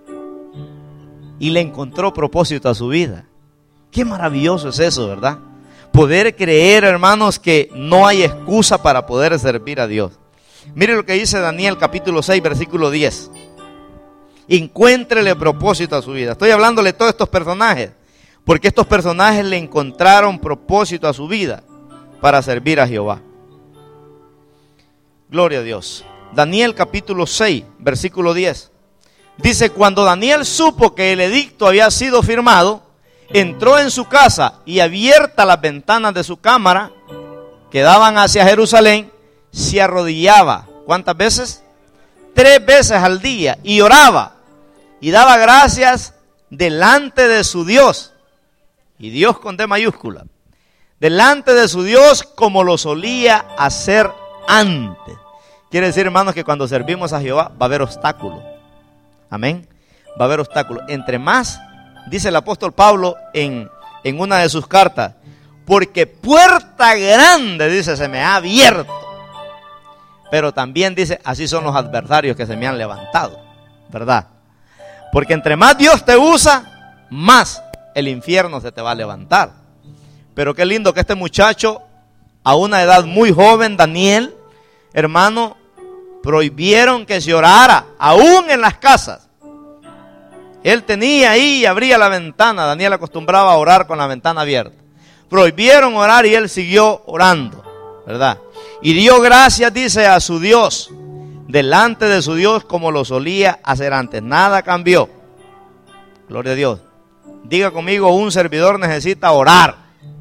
A: Y le encontró propósito a su vida. Qué maravilloso es eso, ¿verdad? Poder creer, hermanos, que no hay excusa para poder servir a Dios. Mire lo que dice Daniel capítulo seis, versículo diez. Encuéntrele propósito a su vida. Estoy hablándole de todos estos personajes, porque estos personajes le encontraron propósito a su vida para servir a Jehová. Gloria a Dios. Daniel capítulo seis, versículo diez. Dice, cuando Daniel supo que el edicto había sido firmado, entró en su casa y abiertas las ventanas de su cámara, que daban hacia Jerusalén, se arrodillaba. ¿Cuántas veces? Tres veces al día. Y oraba. Y daba gracias delante de su Dios. Y Dios con D mayúscula. Delante de su Dios como lo solía hacer antes. Quiere decir, hermanos, que cuando servimos a Jehová va a haber obstáculos. Amén. Va a haber obstáculos. Entre más, dice el apóstol Pablo en, en una de sus cartas, porque puerta grande, dice, se me ha abierto. Pero también dice, así son los adversarios que se me han levantado, ¿verdad? Porque entre más Dios te usa, más el infierno se te va a levantar. Pero qué lindo que este muchacho, a una edad muy joven, Daniel, hermano, prohibieron que se orara, aún en las casas. Él tenía ahí y abría la ventana. Daniel acostumbraba a orar con la ventana abierta. Prohibieron orar y él siguió orando, ¿verdad? Y dio gracias, dice, a su Dios, delante de su Dios como lo solía hacer antes. Nada cambió. Gloria a Dios. Diga conmigo, un servidor necesita orar.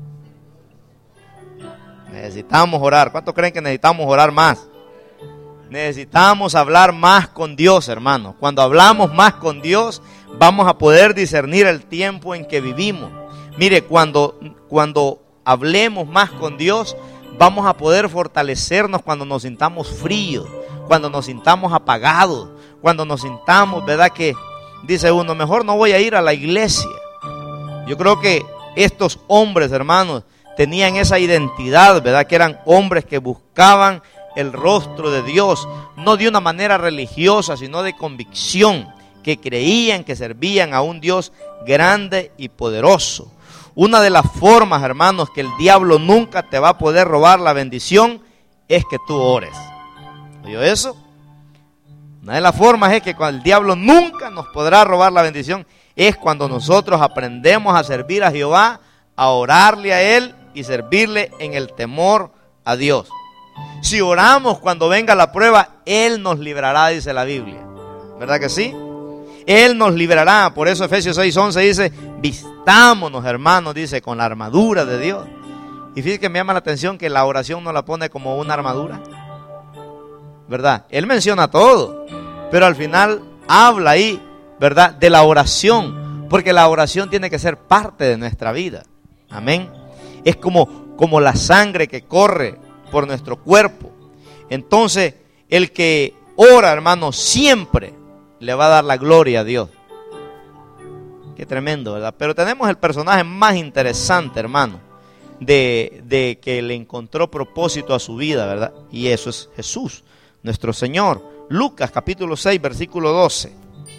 A: Necesitamos orar. ¿Cuántos creen que necesitamos orar más? Necesitamos hablar más con Dios, hermanos. Cuando hablamos más con Dios, vamos a poder discernir el tiempo en que vivimos. Mire, cuando, cuando hablemos más con Dios, vamos a poder fortalecernos cuando nos sintamos fríos, cuando nos sintamos apagados, cuando nos sintamos, ¿verdad? Que dice uno, mejor no voy a ir a la iglesia. Yo creo que estos hombres, hermanos, tenían esa identidad, ¿verdad? Que eran hombres que buscaban el rostro de Dios, no de una manera religiosa, sino de convicción, que creían que servían a un Dios grande y poderoso. Una de las formas, hermanos, que el diablo nunca te va a poder robar la bendición es que tú ores. ¿Oyó eso? Una de las formas es que el diablo nunca nos podrá robar la bendición es cuando nosotros aprendemos a servir a Jehová, a orarle a Él y servirle en el temor a Dios. Si oramos cuando venga la prueba, Él nos librará, dice la Biblia. ¿Verdad que sí? Él nos librará. Por eso Efesios seis once dice, vistámonos, hermanos, dice, con la armadura de Dios. Y fíjense que me llama la atención que la oración no la pone como una armadura, ¿verdad? Él menciona todo, pero al final habla ahí, ¿verdad?, de la oración, porque la oración tiene que ser parte de nuestra vida. Amén. Es como, como la sangre que corre por nuestro cuerpo. Entonces, el que ora, hermano, siempre le va a dar la gloria a Dios. Qué tremendo, ¿verdad? Pero tenemos el personaje más interesante, hermano, de, de que le encontró propósito a su vida, ¿verdad? Y eso es Jesús, nuestro Señor. Lucas capítulo seis, versículo doce.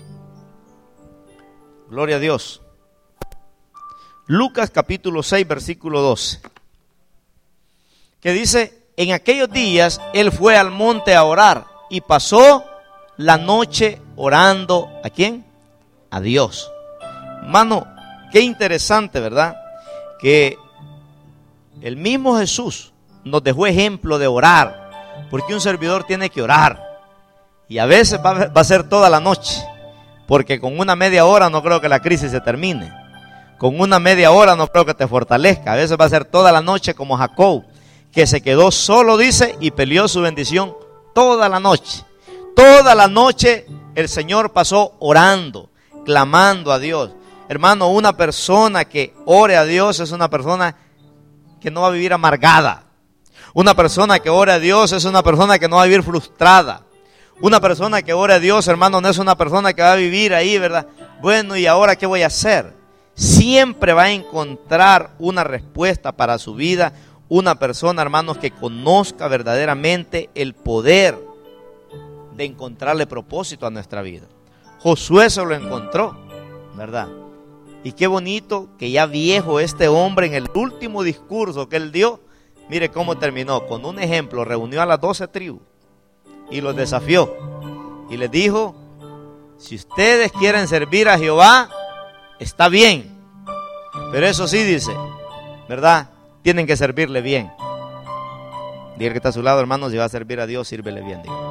A: Gloria a Dios. Lucas capítulo seis, versículo doce. Que dice, en aquellos días él fue al monte a orar y pasó la noche orando. ¿A quién? A Dios. Hermano, qué interesante, ¿verdad? Que el mismo Jesús nos dejó ejemplo de orar, porque un servidor tiene que orar. Y a veces va, va a ser toda la noche, porque con una media hora no creo que la crisis se termine. Con una media hora no creo que te fortalezca. A veces va a ser toda la noche como Jacob, que se quedó solo, dice, y peleó su bendición toda la noche. Toda la noche el Señor pasó orando, clamando a Dios. Hermano, una persona que ore a Dios es una persona que no va a vivir amargada. Una persona que ore a Dios es una persona que no va a vivir frustrada. Una persona que ora a Dios, hermano, no es una persona que va a vivir ahí, ¿verdad? Bueno, ¿y ahora qué voy a hacer? Siempre va a encontrar una respuesta para su vida. Una persona, hermanos, que conozca verdaderamente el poder de encontrarle propósito a nuestra vida. Josué se lo encontró, ¿verdad? Y qué bonito que ya viejo este hombre, en el último discurso que él dio, mire cómo terminó. Con un ejemplo, reunió a las doce tribus y los desafió. Y les dijo, si ustedes quieren servir a Jehová, está bien. Pero eso sí, dice, ¿verdad? Tienen que servirle bien. Diga que está a su lado, hermano, si va a servir a Dios, sírvele bien, diga.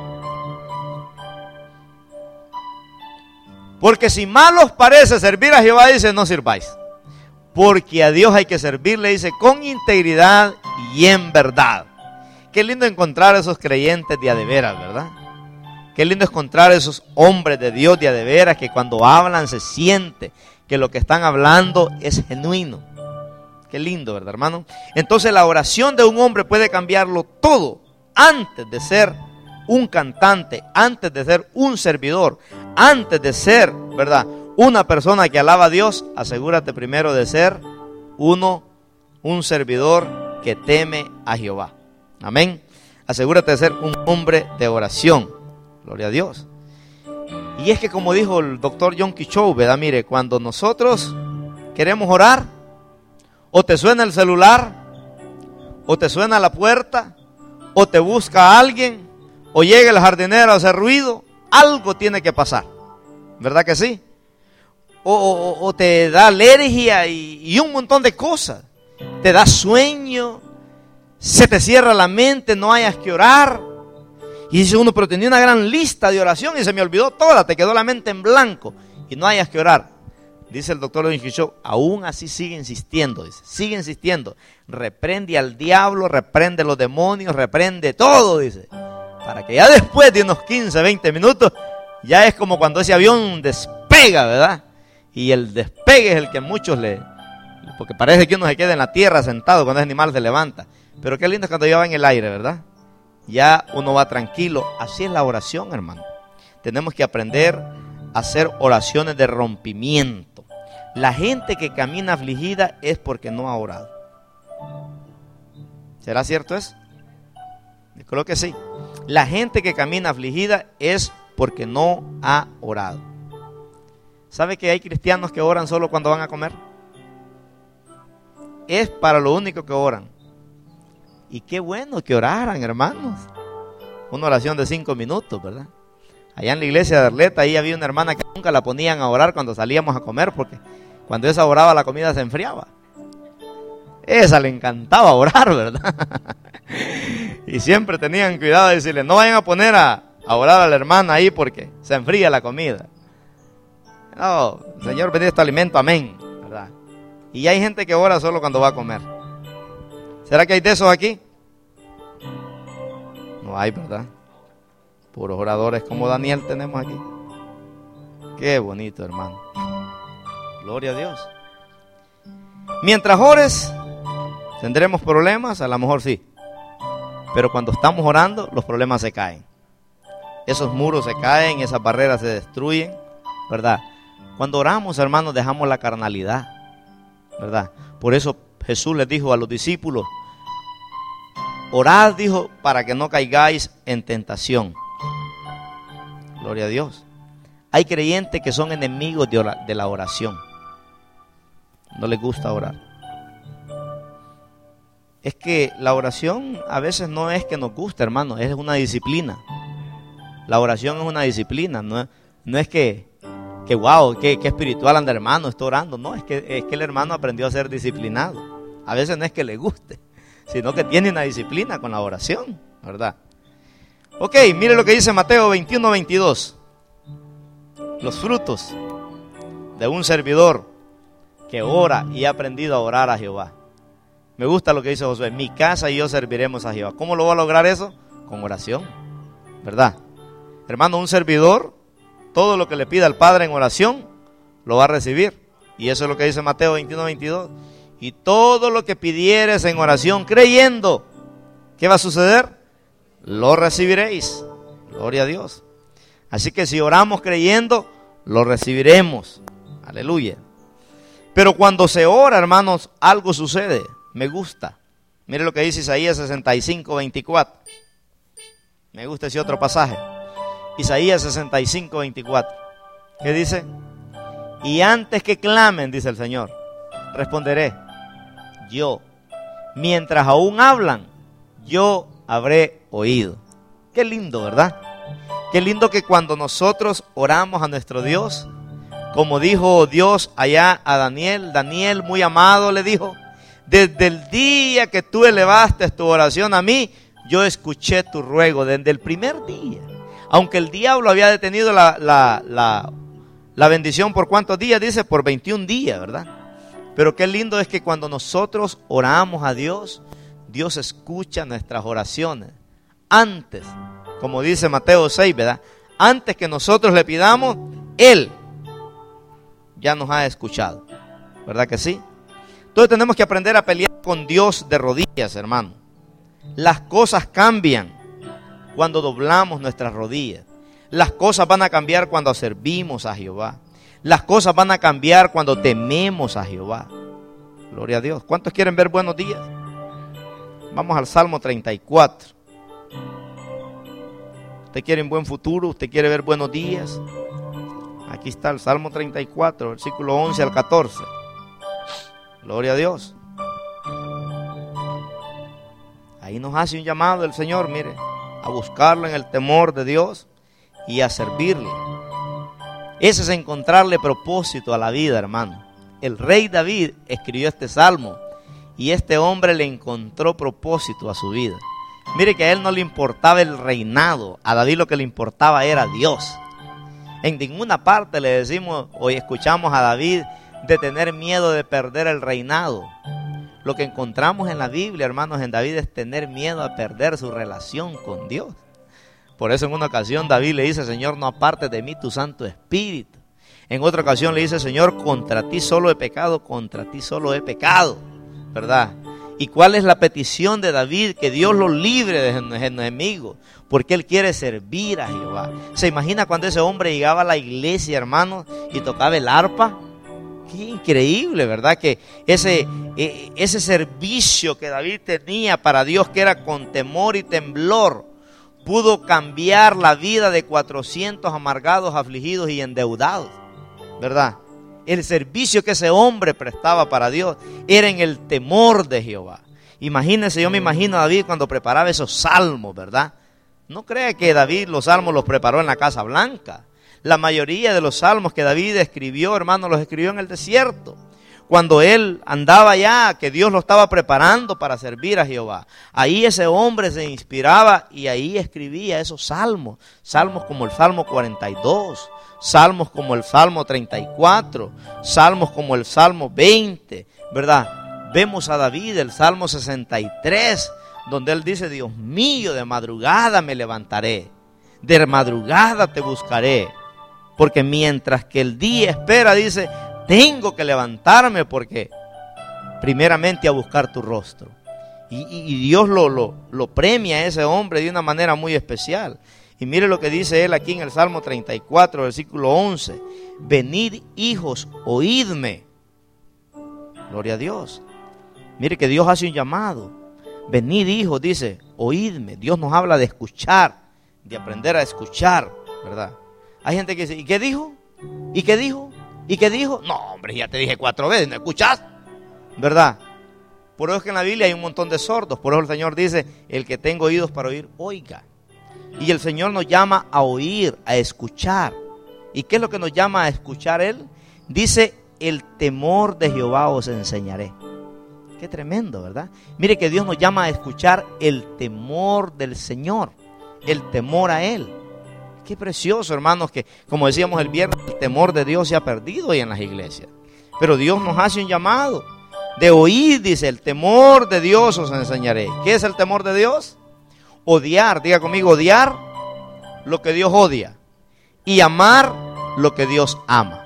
A: Porque si mal os parece servir a Jehová, dice, no sirváis. Porque a Dios hay que servirle, dice, con integridad y en verdad. Qué lindo encontrar a esos creyentes de a de veras, ¿verdad? Qué lindo encontrar a esos hombres de Dios de a de veras, que cuando hablan se siente que lo que están hablando es genuino. Qué lindo, ¿verdad, hermano? Entonces la oración de un hombre puede cambiarlo todo antes de ser un cantante, antes de ser un servidor, antes de ser, ¿verdad?, una persona que alaba a Dios. Asegúrate primero de ser uno, un servidor que teme a Jehová. Amén. Asegúrate de ser un hombre de oración. Gloria a Dios. Y es que, como dijo el doctor John Kichou, ¿verdad? Mire, cuando nosotros queremos orar, o te suena el celular, o te suena la puerta, o te busca alguien, o llega el jardinero a hacer ruido, algo tiene que pasar, ¿verdad que sí? O, o, o te da alergia y, y un montón de cosas, te da sueño, se te cierra la mente, no hayas que orar. Y dice uno, pero tenía una gran lista de oración y se me olvidó toda, te quedó la mente en blanco y no hayas que orar. Dice el doctor John, aún así sigue insistiendo, dice, sigue insistiendo, reprende al diablo, reprende los demonios, reprende todo, dice, para que ya después de unos quince, veinte minutos, ya es como cuando ese avión despega, ¿verdad? Y el despegue es el que muchos le, porque parece que uno se queda en la tierra sentado cuando ese animal se levanta, pero qué lindo es cuando ya va en el aire, ¿verdad? Ya uno va tranquilo. Así es la oración, hermano. Tenemos que aprender a hacer oraciones de rompimiento. La gente que camina afligida es porque no ha orado. ¿Será cierto eso? Yo creo que sí. La gente que camina afligida es porque no ha orado. ¿Sabe que hay cristianos que oran solo cuando van a comer? Es para lo único que oran. Y qué bueno que oraran, hermanos. Una oración de cinco minutos, ¿verdad? Allá en la iglesia de Arleta, ahí había una hermana que nunca la ponían a orar cuando salíamos a comer, porque cuando esa oraba la comida se enfriaba. Esa le encantaba orar, ¿verdad? Y siempre tenían cuidado de decirle, no vayan a poner a, a orar a la hermana ahí porque se enfría la comida. No, Señor, bendiga este alimento, amén, ¿verdad? Y hay gente que ora solo cuando va a comer. ¿Será que hay de esos aquí? No hay, ¿verdad? Puros oradores como Daniel tenemos aquí. Qué bonito, hermano. Gloria a Dios. Mientras ores, ¿tendremos problemas? A lo mejor sí. Pero cuando estamos orando, los problemas se caen. Esos muros se caen, esas barreras se destruyen, ¿verdad? Cuando oramos, hermanos, dejamos la carnalidad, ¿verdad? Por eso Jesús les dijo a los discípulos, orad, dijo, para que no caigáis en tentación. Gloria a Dios. Hay creyentes que son enemigos de, ora- de la oración. No les gusta orar. Es que la oración a veces no es que nos guste, hermano, es una disciplina. La oración es una disciplina, no es, no es que, que wow, que, que espiritual anda hermano, está orando. No, es que, es que el hermano aprendió a ser disciplinado. A veces no es que le guste, sino que tiene una disciplina con la oración, ¿verdad? Ok, mire lo que dice Mateo veintiuno, veintidós. Los frutos de un servidor que ora y ha aprendido a orar a Jehová. Me gusta lo que dice Josué, mi casa y yo serviremos a Jehová. ¿Cómo lo va a lograr eso? Con oración, ¿verdad? Hermano, un servidor, todo lo que le pida al Padre en oración, lo va a recibir. Y eso es lo que dice Mateo veintiuno, veintidós. Y todo lo que pidieres en oración, creyendo, ¿qué va a suceder? Lo recibiréis. Gloria a Dios. Así que si oramos creyendo, lo recibiremos. Aleluya. Pero cuando se ora, hermanos, algo sucede. Me gusta. Mire lo que dice Isaías sesenta y cinco, veinticuatro. Me gusta ese otro pasaje. Isaías sesenta y cinco, veinticuatro. ¿Qué dice? Y antes que clamen, dice el Señor, responderé yo. Mientras aún hablan, yo habré oído. Qué lindo, ¿verdad? Qué lindo que cuando nosotros oramos a nuestro Dios, como dijo Dios allá a Daniel, Daniel muy amado le dijo, desde el día que tú elevaste tu oración a mí, yo escuché tu ruego, desde el primer día. Aunque el diablo había detenido la, la, la, la bendición por cuántos días, dice, por veintiún días, ¿verdad? Pero qué lindo es que cuando nosotros oramos a Dios, Dios escucha nuestras oraciones. Antes, como dice Mateo seis, ¿verdad? Antes que nosotros le pidamos, Él ya nos ha escuchado. ¿Verdad que sí? Entonces tenemos que aprender a pelear con Dios de rodillas, hermano. Las cosas cambian cuando doblamos nuestras rodillas. Las cosas van a cambiar cuando servimos a Jehová. Las cosas van a cambiar cuando tememos a Jehová. Gloria a Dios. ¿Cuántos quieren ver buenos días? Vamos al Salmo treinta y cuatro. ¿Usted quiere un buen futuro? ¿Usted quiere ver buenos días? Aquí está el Salmo treinta y cuatro, versículo once al catorce. Gloria a Dios. Ahí nos hace un llamado el Señor, mire, a buscarlo en el temor de Dios y a servirle. Ese es encontrarle propósito a la vida, hermano. El rey David escribió este salmo y este hombre le encontró propósito a su vida. Mire que a él no le importaba el reinado, a David lo que le importaba era Dios. En ninguna parte le decimos o escuchamos a David de tener miedo de perder el reinado. Lo que encontramos en la Biblia, hermanos, en David es tener miedo a perder su relación con Dios. Por eso en una ocasión David le dice, Señor, no apartes de mí tu Santo Espíritu. En otra ocasión le dice, Señor, contra ti solo he pecado, contra ti solo he pecado, ¿verdad? ¿Y cuál es la petición de David? Que Dios lo libre de los enemigos, porque él quiere servir a Jehová. ¿Se imagina cuando ese hombre llegaba a la iglesia, hermanos, y tocaba el arpa? Qué increíble, ¿verdad? Que ese, ese servicio que David tenía para Dios, que era con temor y temblor, pudo cambiar la vida de cuatrocientos amargados, afligidos y endeudados, ¿verdad? El servicio que ese hombre prestaba para Dios era en el temor de Jehová. Imagínense, yo me imagino a David cuando preparaba esos salmos, ¿verdad? No crea que David los salmos los preparó en la Casa Blanca. La mayoría de los salmos que David escribió, hermano, los escribió en el desierto. Cuando él andaba allá, que Dios lo estaba preparando para servir a Jehová. Ahí ese hombre se inspiraba y ahí escribía esos salmos. Salmos como el Salmo cuarenta y dos, salmos como el Salmo treinta y cuatro, salmos como el Salmo veinte, ¿verdad? Vemos a David, el Salmo sesenta y tres, donde él dice, Dios mío, de madrugada me levantaré, de madrugada te buscaré, porque mientras que el día espera, dice, tengo que levantarme porque primeramente a buscar tu rostro. Y, y, y Dios lo, lo, lo premia a ese hombre de una manera muy especial. Y mire lo que dice él aquí en el Salmo treinta y cuatro, versículo once. Venid, hijos, oídme. Gloria a Dios. Mire que Dios hace un llamado. Venid, hijos, dice, oídme. Dios nos habla de escuchar, de aprender a escuchar, ¿verdad? Hay gente que dice, ¿y qué dijo? ¿Y qué dijo? ¿Y qué dijo? No, hombre, ya te dije cuatro veces, ¿no escuchás? ¿Verdad? Por eso es que en la Biblia hay un montón de sordos. Por eso el Señor dice, el que tenga oídos para oír, oiga. Y el Señor nos llama a oír, a escuchar. ¿Y qué es lo que nos llama a escuchar Él? Dice, el temor de Jehová os enseñaré. Qué tremendo, ¿verdad? Mire que Dios nos llama a escuchar el temor del Señor, el temor a Él. Qué precioso, hermanos, que como decíamos el viernes, el temor de Dios se ha perdido hoy en las iglesias. Pero Dios nos hace un llamado de oír, dice, el temor de Dios os enseñaré. ¿Qué es el temor de Dios? Odiar, diga conmigo, odiar lo que Dios odia y amar lo que Dios ama.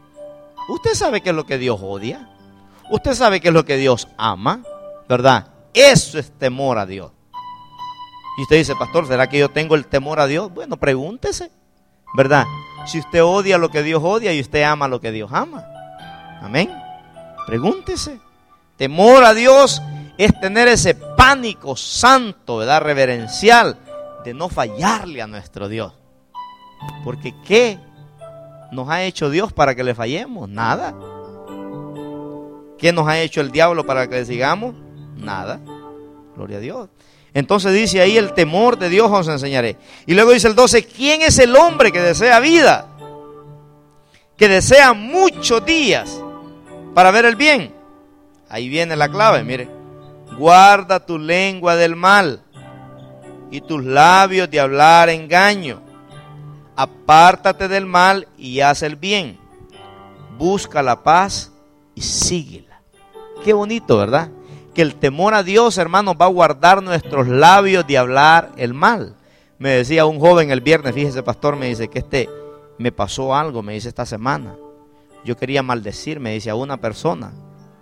A: ¿Usted sabe qué es lo que Dios odia? ¿Usted sabe qué es lo que Dios ama? ¿Verdad? Eso es temor a Dios. Y usted dice, pastor, ¿será que yo tengo el temor a Dios? Bueno, pregúntese. ¿verdad? Si usted odia lo que Dios odia y usted ama lo que Dios ama. Amén. Pregúntese. Temor a Dios es tener ese pánico santo, ¿verdad? Reverencial, de no fallarle a nuestro Dios. Porque ¿qué nos ha hecho Dios para que le fallemos? Nada. ¿Qué nos ha hecho el diablo para que le sigamos? Nada. Gloria a Dios. Entonces dice ahí, el temor de Dios os enseñaré. Y luego dice el doce, ¿quién es el hombre que desea vida? Que desea muchos días para ver el bien. Ahí viene la clave, mire. Guarda tu lengua del mal y tus labios de hablar engaño. Apártate del mal y haz el bien. Busca la paz y síguela. Qué bonito, ¿verdad? Que el temor a Dios, hermanos, va a guardar nuestros labios de hablar el mal. Me decía un joven el viernes, fíjese, pastor, me dice que este me pasó algo, me dice, esta semana. Yo quería maldecir, me dice, a una persona.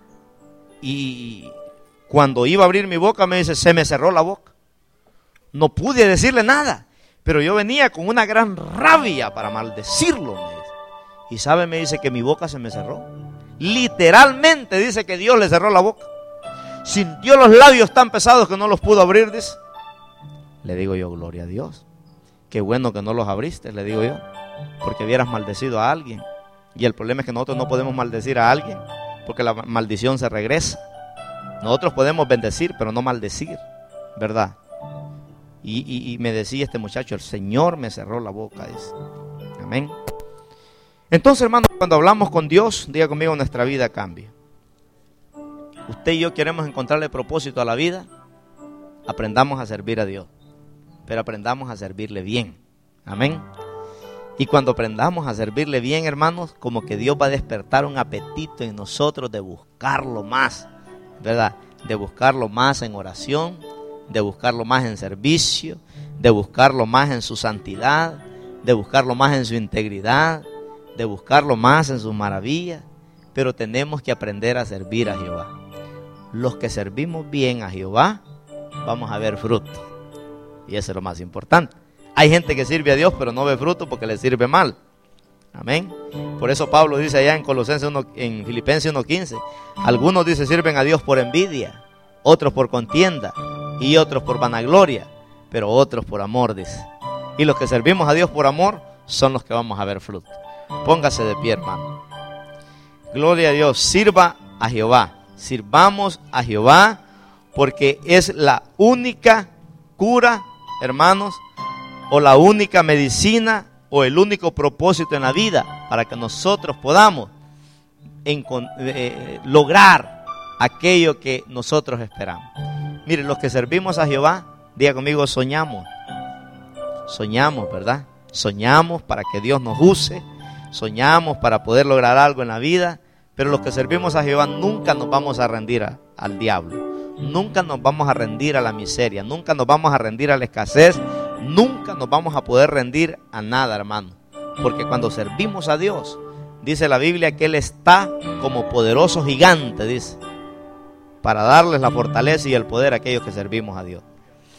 A: Y cuando iba a abrir mi boca, me dice, se me cerró la boca. No pude decirle nada, pero yo venía con una gran rabia para maldecirlo, me dice. Y sabe, me dice que mi boca se me cerró. Literalmente dice que Dios le cerró la boca. Sintió los labios tan pesados que no los pudo abrir, dice. Le digo yo, gloria a Dios. Qué bueno que no los abriste, le digo yo. Porque hubieras maldecido a alguien. Y el problema es que nosotros no podemos maldecir a alguien, porque la maldición se regresa. Nosotros podemos bendecir, pero no maldecir, ¿verdad? Y, y, y me decía este muchacho, el Señor me cerró la boca, dice. Amén. Entonces, hermanos, cuando hablamos con Dios, diga conmigo, nuestra vida cambia. Usted y yo queremos encontrarle propósito a la vida. Aprendamos a servir a Dios, pero aprendamos a servirle bien. Amén. Y cuando aprendamos a servirle bien, hermanos, como que Dios va a despertar un apetito en nosotros de buscarlo más, ¿verdad? De buscarlo más en oración, de buscarlo más en servicio, de buscarlo más en su santidad, de buscarlo más en su integridad, de buscarlo más en sus maravillas. Pero tenemos que aprender a servir a Jehová. Los que servimos bien a Jehová, vamos a ver fruto. Y eso es lo más importante. Hay gente que sirve a Dios, pero no ve fruto porque le sirve mal. Amén. Por eso Pablo dice allá en Colosenses uno, en Filipenses uno quince, algunos dice sirven a Dios por envidia, otros por contienda y otros por vanagloria, pero otros por amor, dice. Y los que servimos a Dios por amor son los que vamos a ver fruto. Póngase de pie, hermano. Gloria a Dios. Sirva a Jehová. Sirvamos a Jehová, porque es la única cura, hermanos, o la única medicina o el único propósito en la vida para que nosotros podamos encont- eh, lograr aquello que nosotros esperamos. Mire, los que servimos a Jehová, diga conmigo, soñamos. Soñamos, ¿verdad? Soñamos para que Dios nos use, soñamos para poder lograr algo en la vida, pero los que servimos a Jehová nunca nos vamos a rendir a, al diablo. Nunca nos vamos a rendir a la miseria, nunca nos vamos a rendir a la escasez, nunca nos vamos a poder rendir a nada, hermano. Porque cuando servimos a Dios, dice la Biblia que Él está como poderoso gigante, dice, para darles la fortaleza y el poder a aquellos que servimos a Dios.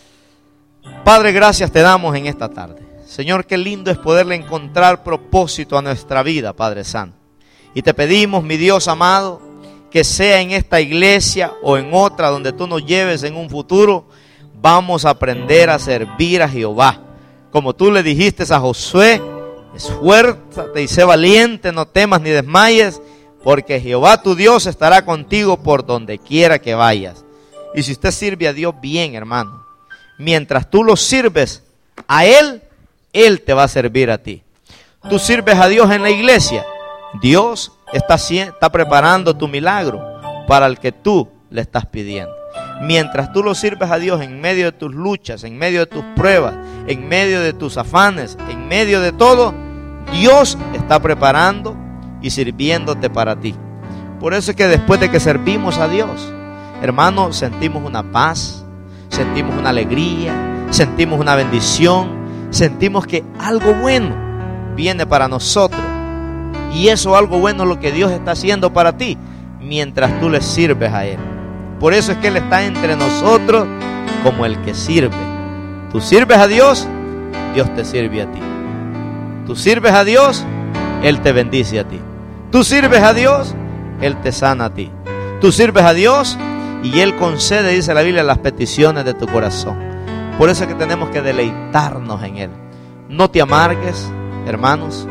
A: Padre, gracias te damos en esta tarde. Señor, qué lindo es poderle encontrar propósito a nuestra vida, Padre Santo. Y te pedimos, mi Dios amado, que sea en esta iglesia o en otra donde tú nos lleves en un futuro, vamos a aprender a servir a Jehová. Como tú le dijiste a Josué, esfuérzate y sé valiente, no temas ni desmayes, porque Jehová tu Dios estará contigo por donde quiera que vayas. Y si usted sirve a Dios bien, hermano, mientras tú lo sirves a Él, Él te va a servir a ti. Tú sirves a Dios en la iglesia, Dios está, está preparando tu milagro para el que tú le estás pidiendo. Mientras tú lo sirves a Dios en medio de tus luchas, en medio de tus pruebas, en medio de tus afanes, en medio de todo, Dios está preparando y sirviéndote para ti. Por eso es que después de que servimos a Dios, hermanos, sentimos una paz, sentimos una alegría, sentimos una bendición, sentimos que algo bueno viene para nosotros. Y eso algo bueno es lo que Dios está haciendo para ti mientras tú le sirves a Él. Por eso es que Él está entre nosotros como el que sirve. Tú sirves a Dios, Dios te sirve a ti. Tú sirves a Dios, Él te bendice a ti. Tú sirves a Dios, Él te sana a ti. Tú sirves a Dios y Él concede, dice la Biblia, las peticiones de tu corazón. Por eso es que tenemos que deleitarnos en Él. No te amargues, hermanos.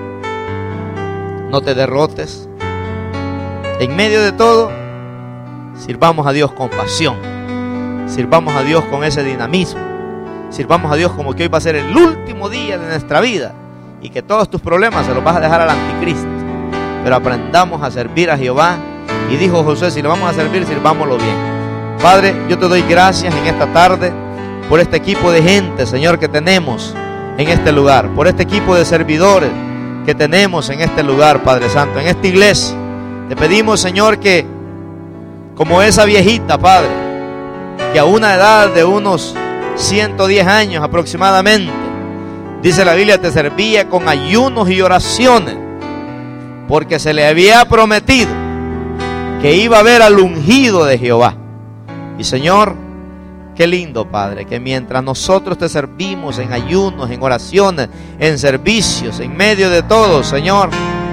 A: No te derrotes. En medio de todo, sirvamos a Dios con pasión. Sirvamos a Dios con ese dinamismo. Sirvamos a Dios como que hoy va a ser el último día de nuestra vida y que todos tus problemas se los vas a dejar al anticristo. Pero aprendamos a servir a Jehová. Y dijo Josué, si le vamos a servir, sirvámoslo bien. Padre, yo te doy gracias en esta tarde por este equipo de gente, Señor, que tenemos en este lugar, por este equipo de servidores que tenemos en este lugar, Padre Santo, en esta iglesia. Te pedimos, Señor, que como esa viejita, Padre, que a una edad de unos ciento diez años aproximadamente, dice la Biblia, te servía con ayunos y oraciones, porque se le había prometido que iba a ver al ungido de Jehová. Y Señor, qué lindo, Padre, que mientras nosotros te servimos en ayunos, en oraciones, en servicios, en medio de todo, Señor,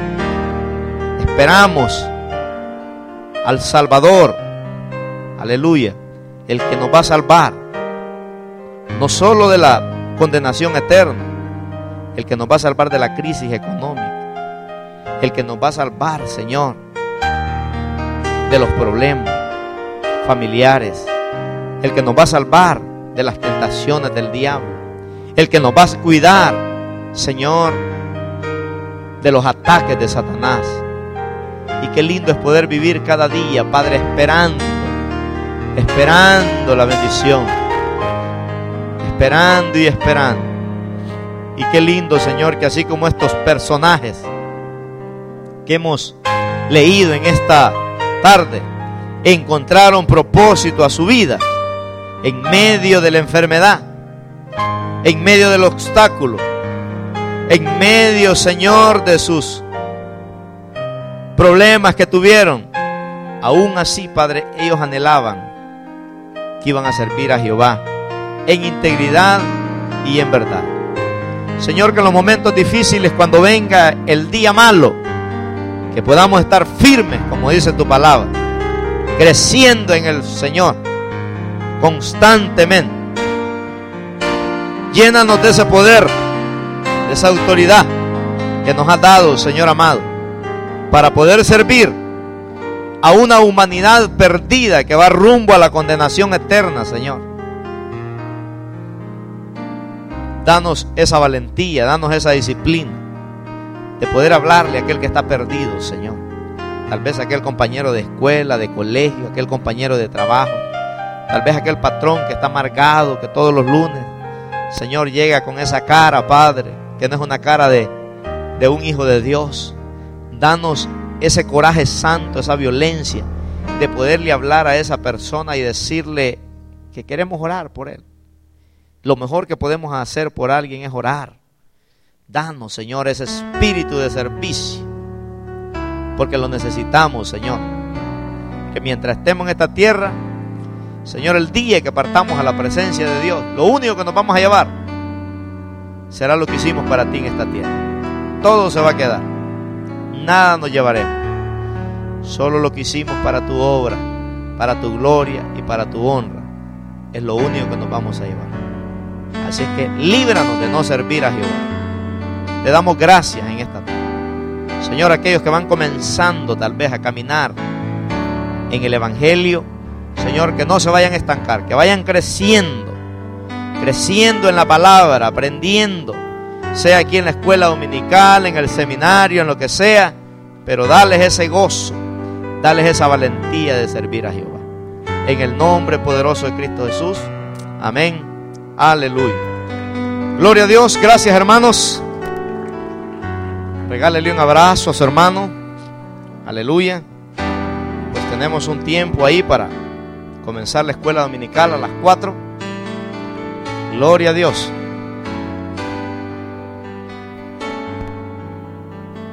A: esperamos al Salvador, aleluya, el que nos va a salvar, no solo de la condenación eterna, el que nos va a salvar de la crisis económica, el que nos va a salvar, Señor, de los problemas familiares, el que nos va a salvar de las tentaciones del diablo, el que nos va a cuidar, Señor, de los ataques de Satanás. Y qué lindo es poder vivir cada día, Padre, esperando, esperando la bendición, esperando y esperando. Y qué lindo, Señor, que así como estos personajes que hemos leído en esta tarde encontraron propósito a su vida en medio de la enfermedad, en medio del obstáculo, en medio, Señor, de sus problemas que tuvieron. Aún así, Padre, ellos anhelaban que iban a servir a Jehová en integridad y en verdad. Señor, que en los momentos difíciles, cuando venga el día malo, que podamos estar firmes, como dice tu palabra, creciendo en el Señor constantemente. Llénanos de ese poder, de esa autoridad que nos has dado, Señor amado, para poder servir a una humanidad perdida que va rumbo a la condenación eterna, Señor. Danos esa valentía, danos esa disciplina de poder hablarle a aquel que está perdido, Señor. Tal vez aquel compañero de escuela, de colegio, aquel compañero de trabajo, tal vez aquel patrón que está amargado, que todos los lunes, Señor, llega con esa cara, Padre, que no es una cara de, de un hijo de Dios. Danos ese coraje santo, esa violencia, de poderle hablar a esa persona y decirle que queremos orar por él. Lo mejor que podemos hacer por alguien es orar. Danos, Señor, ese espíritu de servicio, porque lo necesitamos, Señor. Que mientras estemos en esta tierra, Señor, el día que partamos a la presencia de Dios, lo único que nos vamos a llevar será lo que hicimos para ti en esta tierra. Todo se va a quedar, nada nos llevaremos, solo lo que hicimos para tu obra, para tu gloria y para tu honra, es lo único que nos vamos a llevar. Así es que líbranos de no servir a Jehová. Te damos gracias en esta tarde, Señor. Aquellos que van comenzando tal vez a caminar en el Evangelio, Señor, que no se vayan a estancar, que vayan creciendo, creciendo en la palabra, aprendiendo, sea aquí en la escuela dominical, en el seminario, en lo que sea, pero dales ese gozo, dales esa valentía de servir a Jehová. En el nombre poderoso de Cristo Jesús, amén, aleluya. Gloria a Dios. Gracias, hermanos. Regálele un abrazo a su hermano, aleluya. Pues tenemos un tiempo ahí para comenzar la escuela dominical a las cuatro. Gloria a Dios.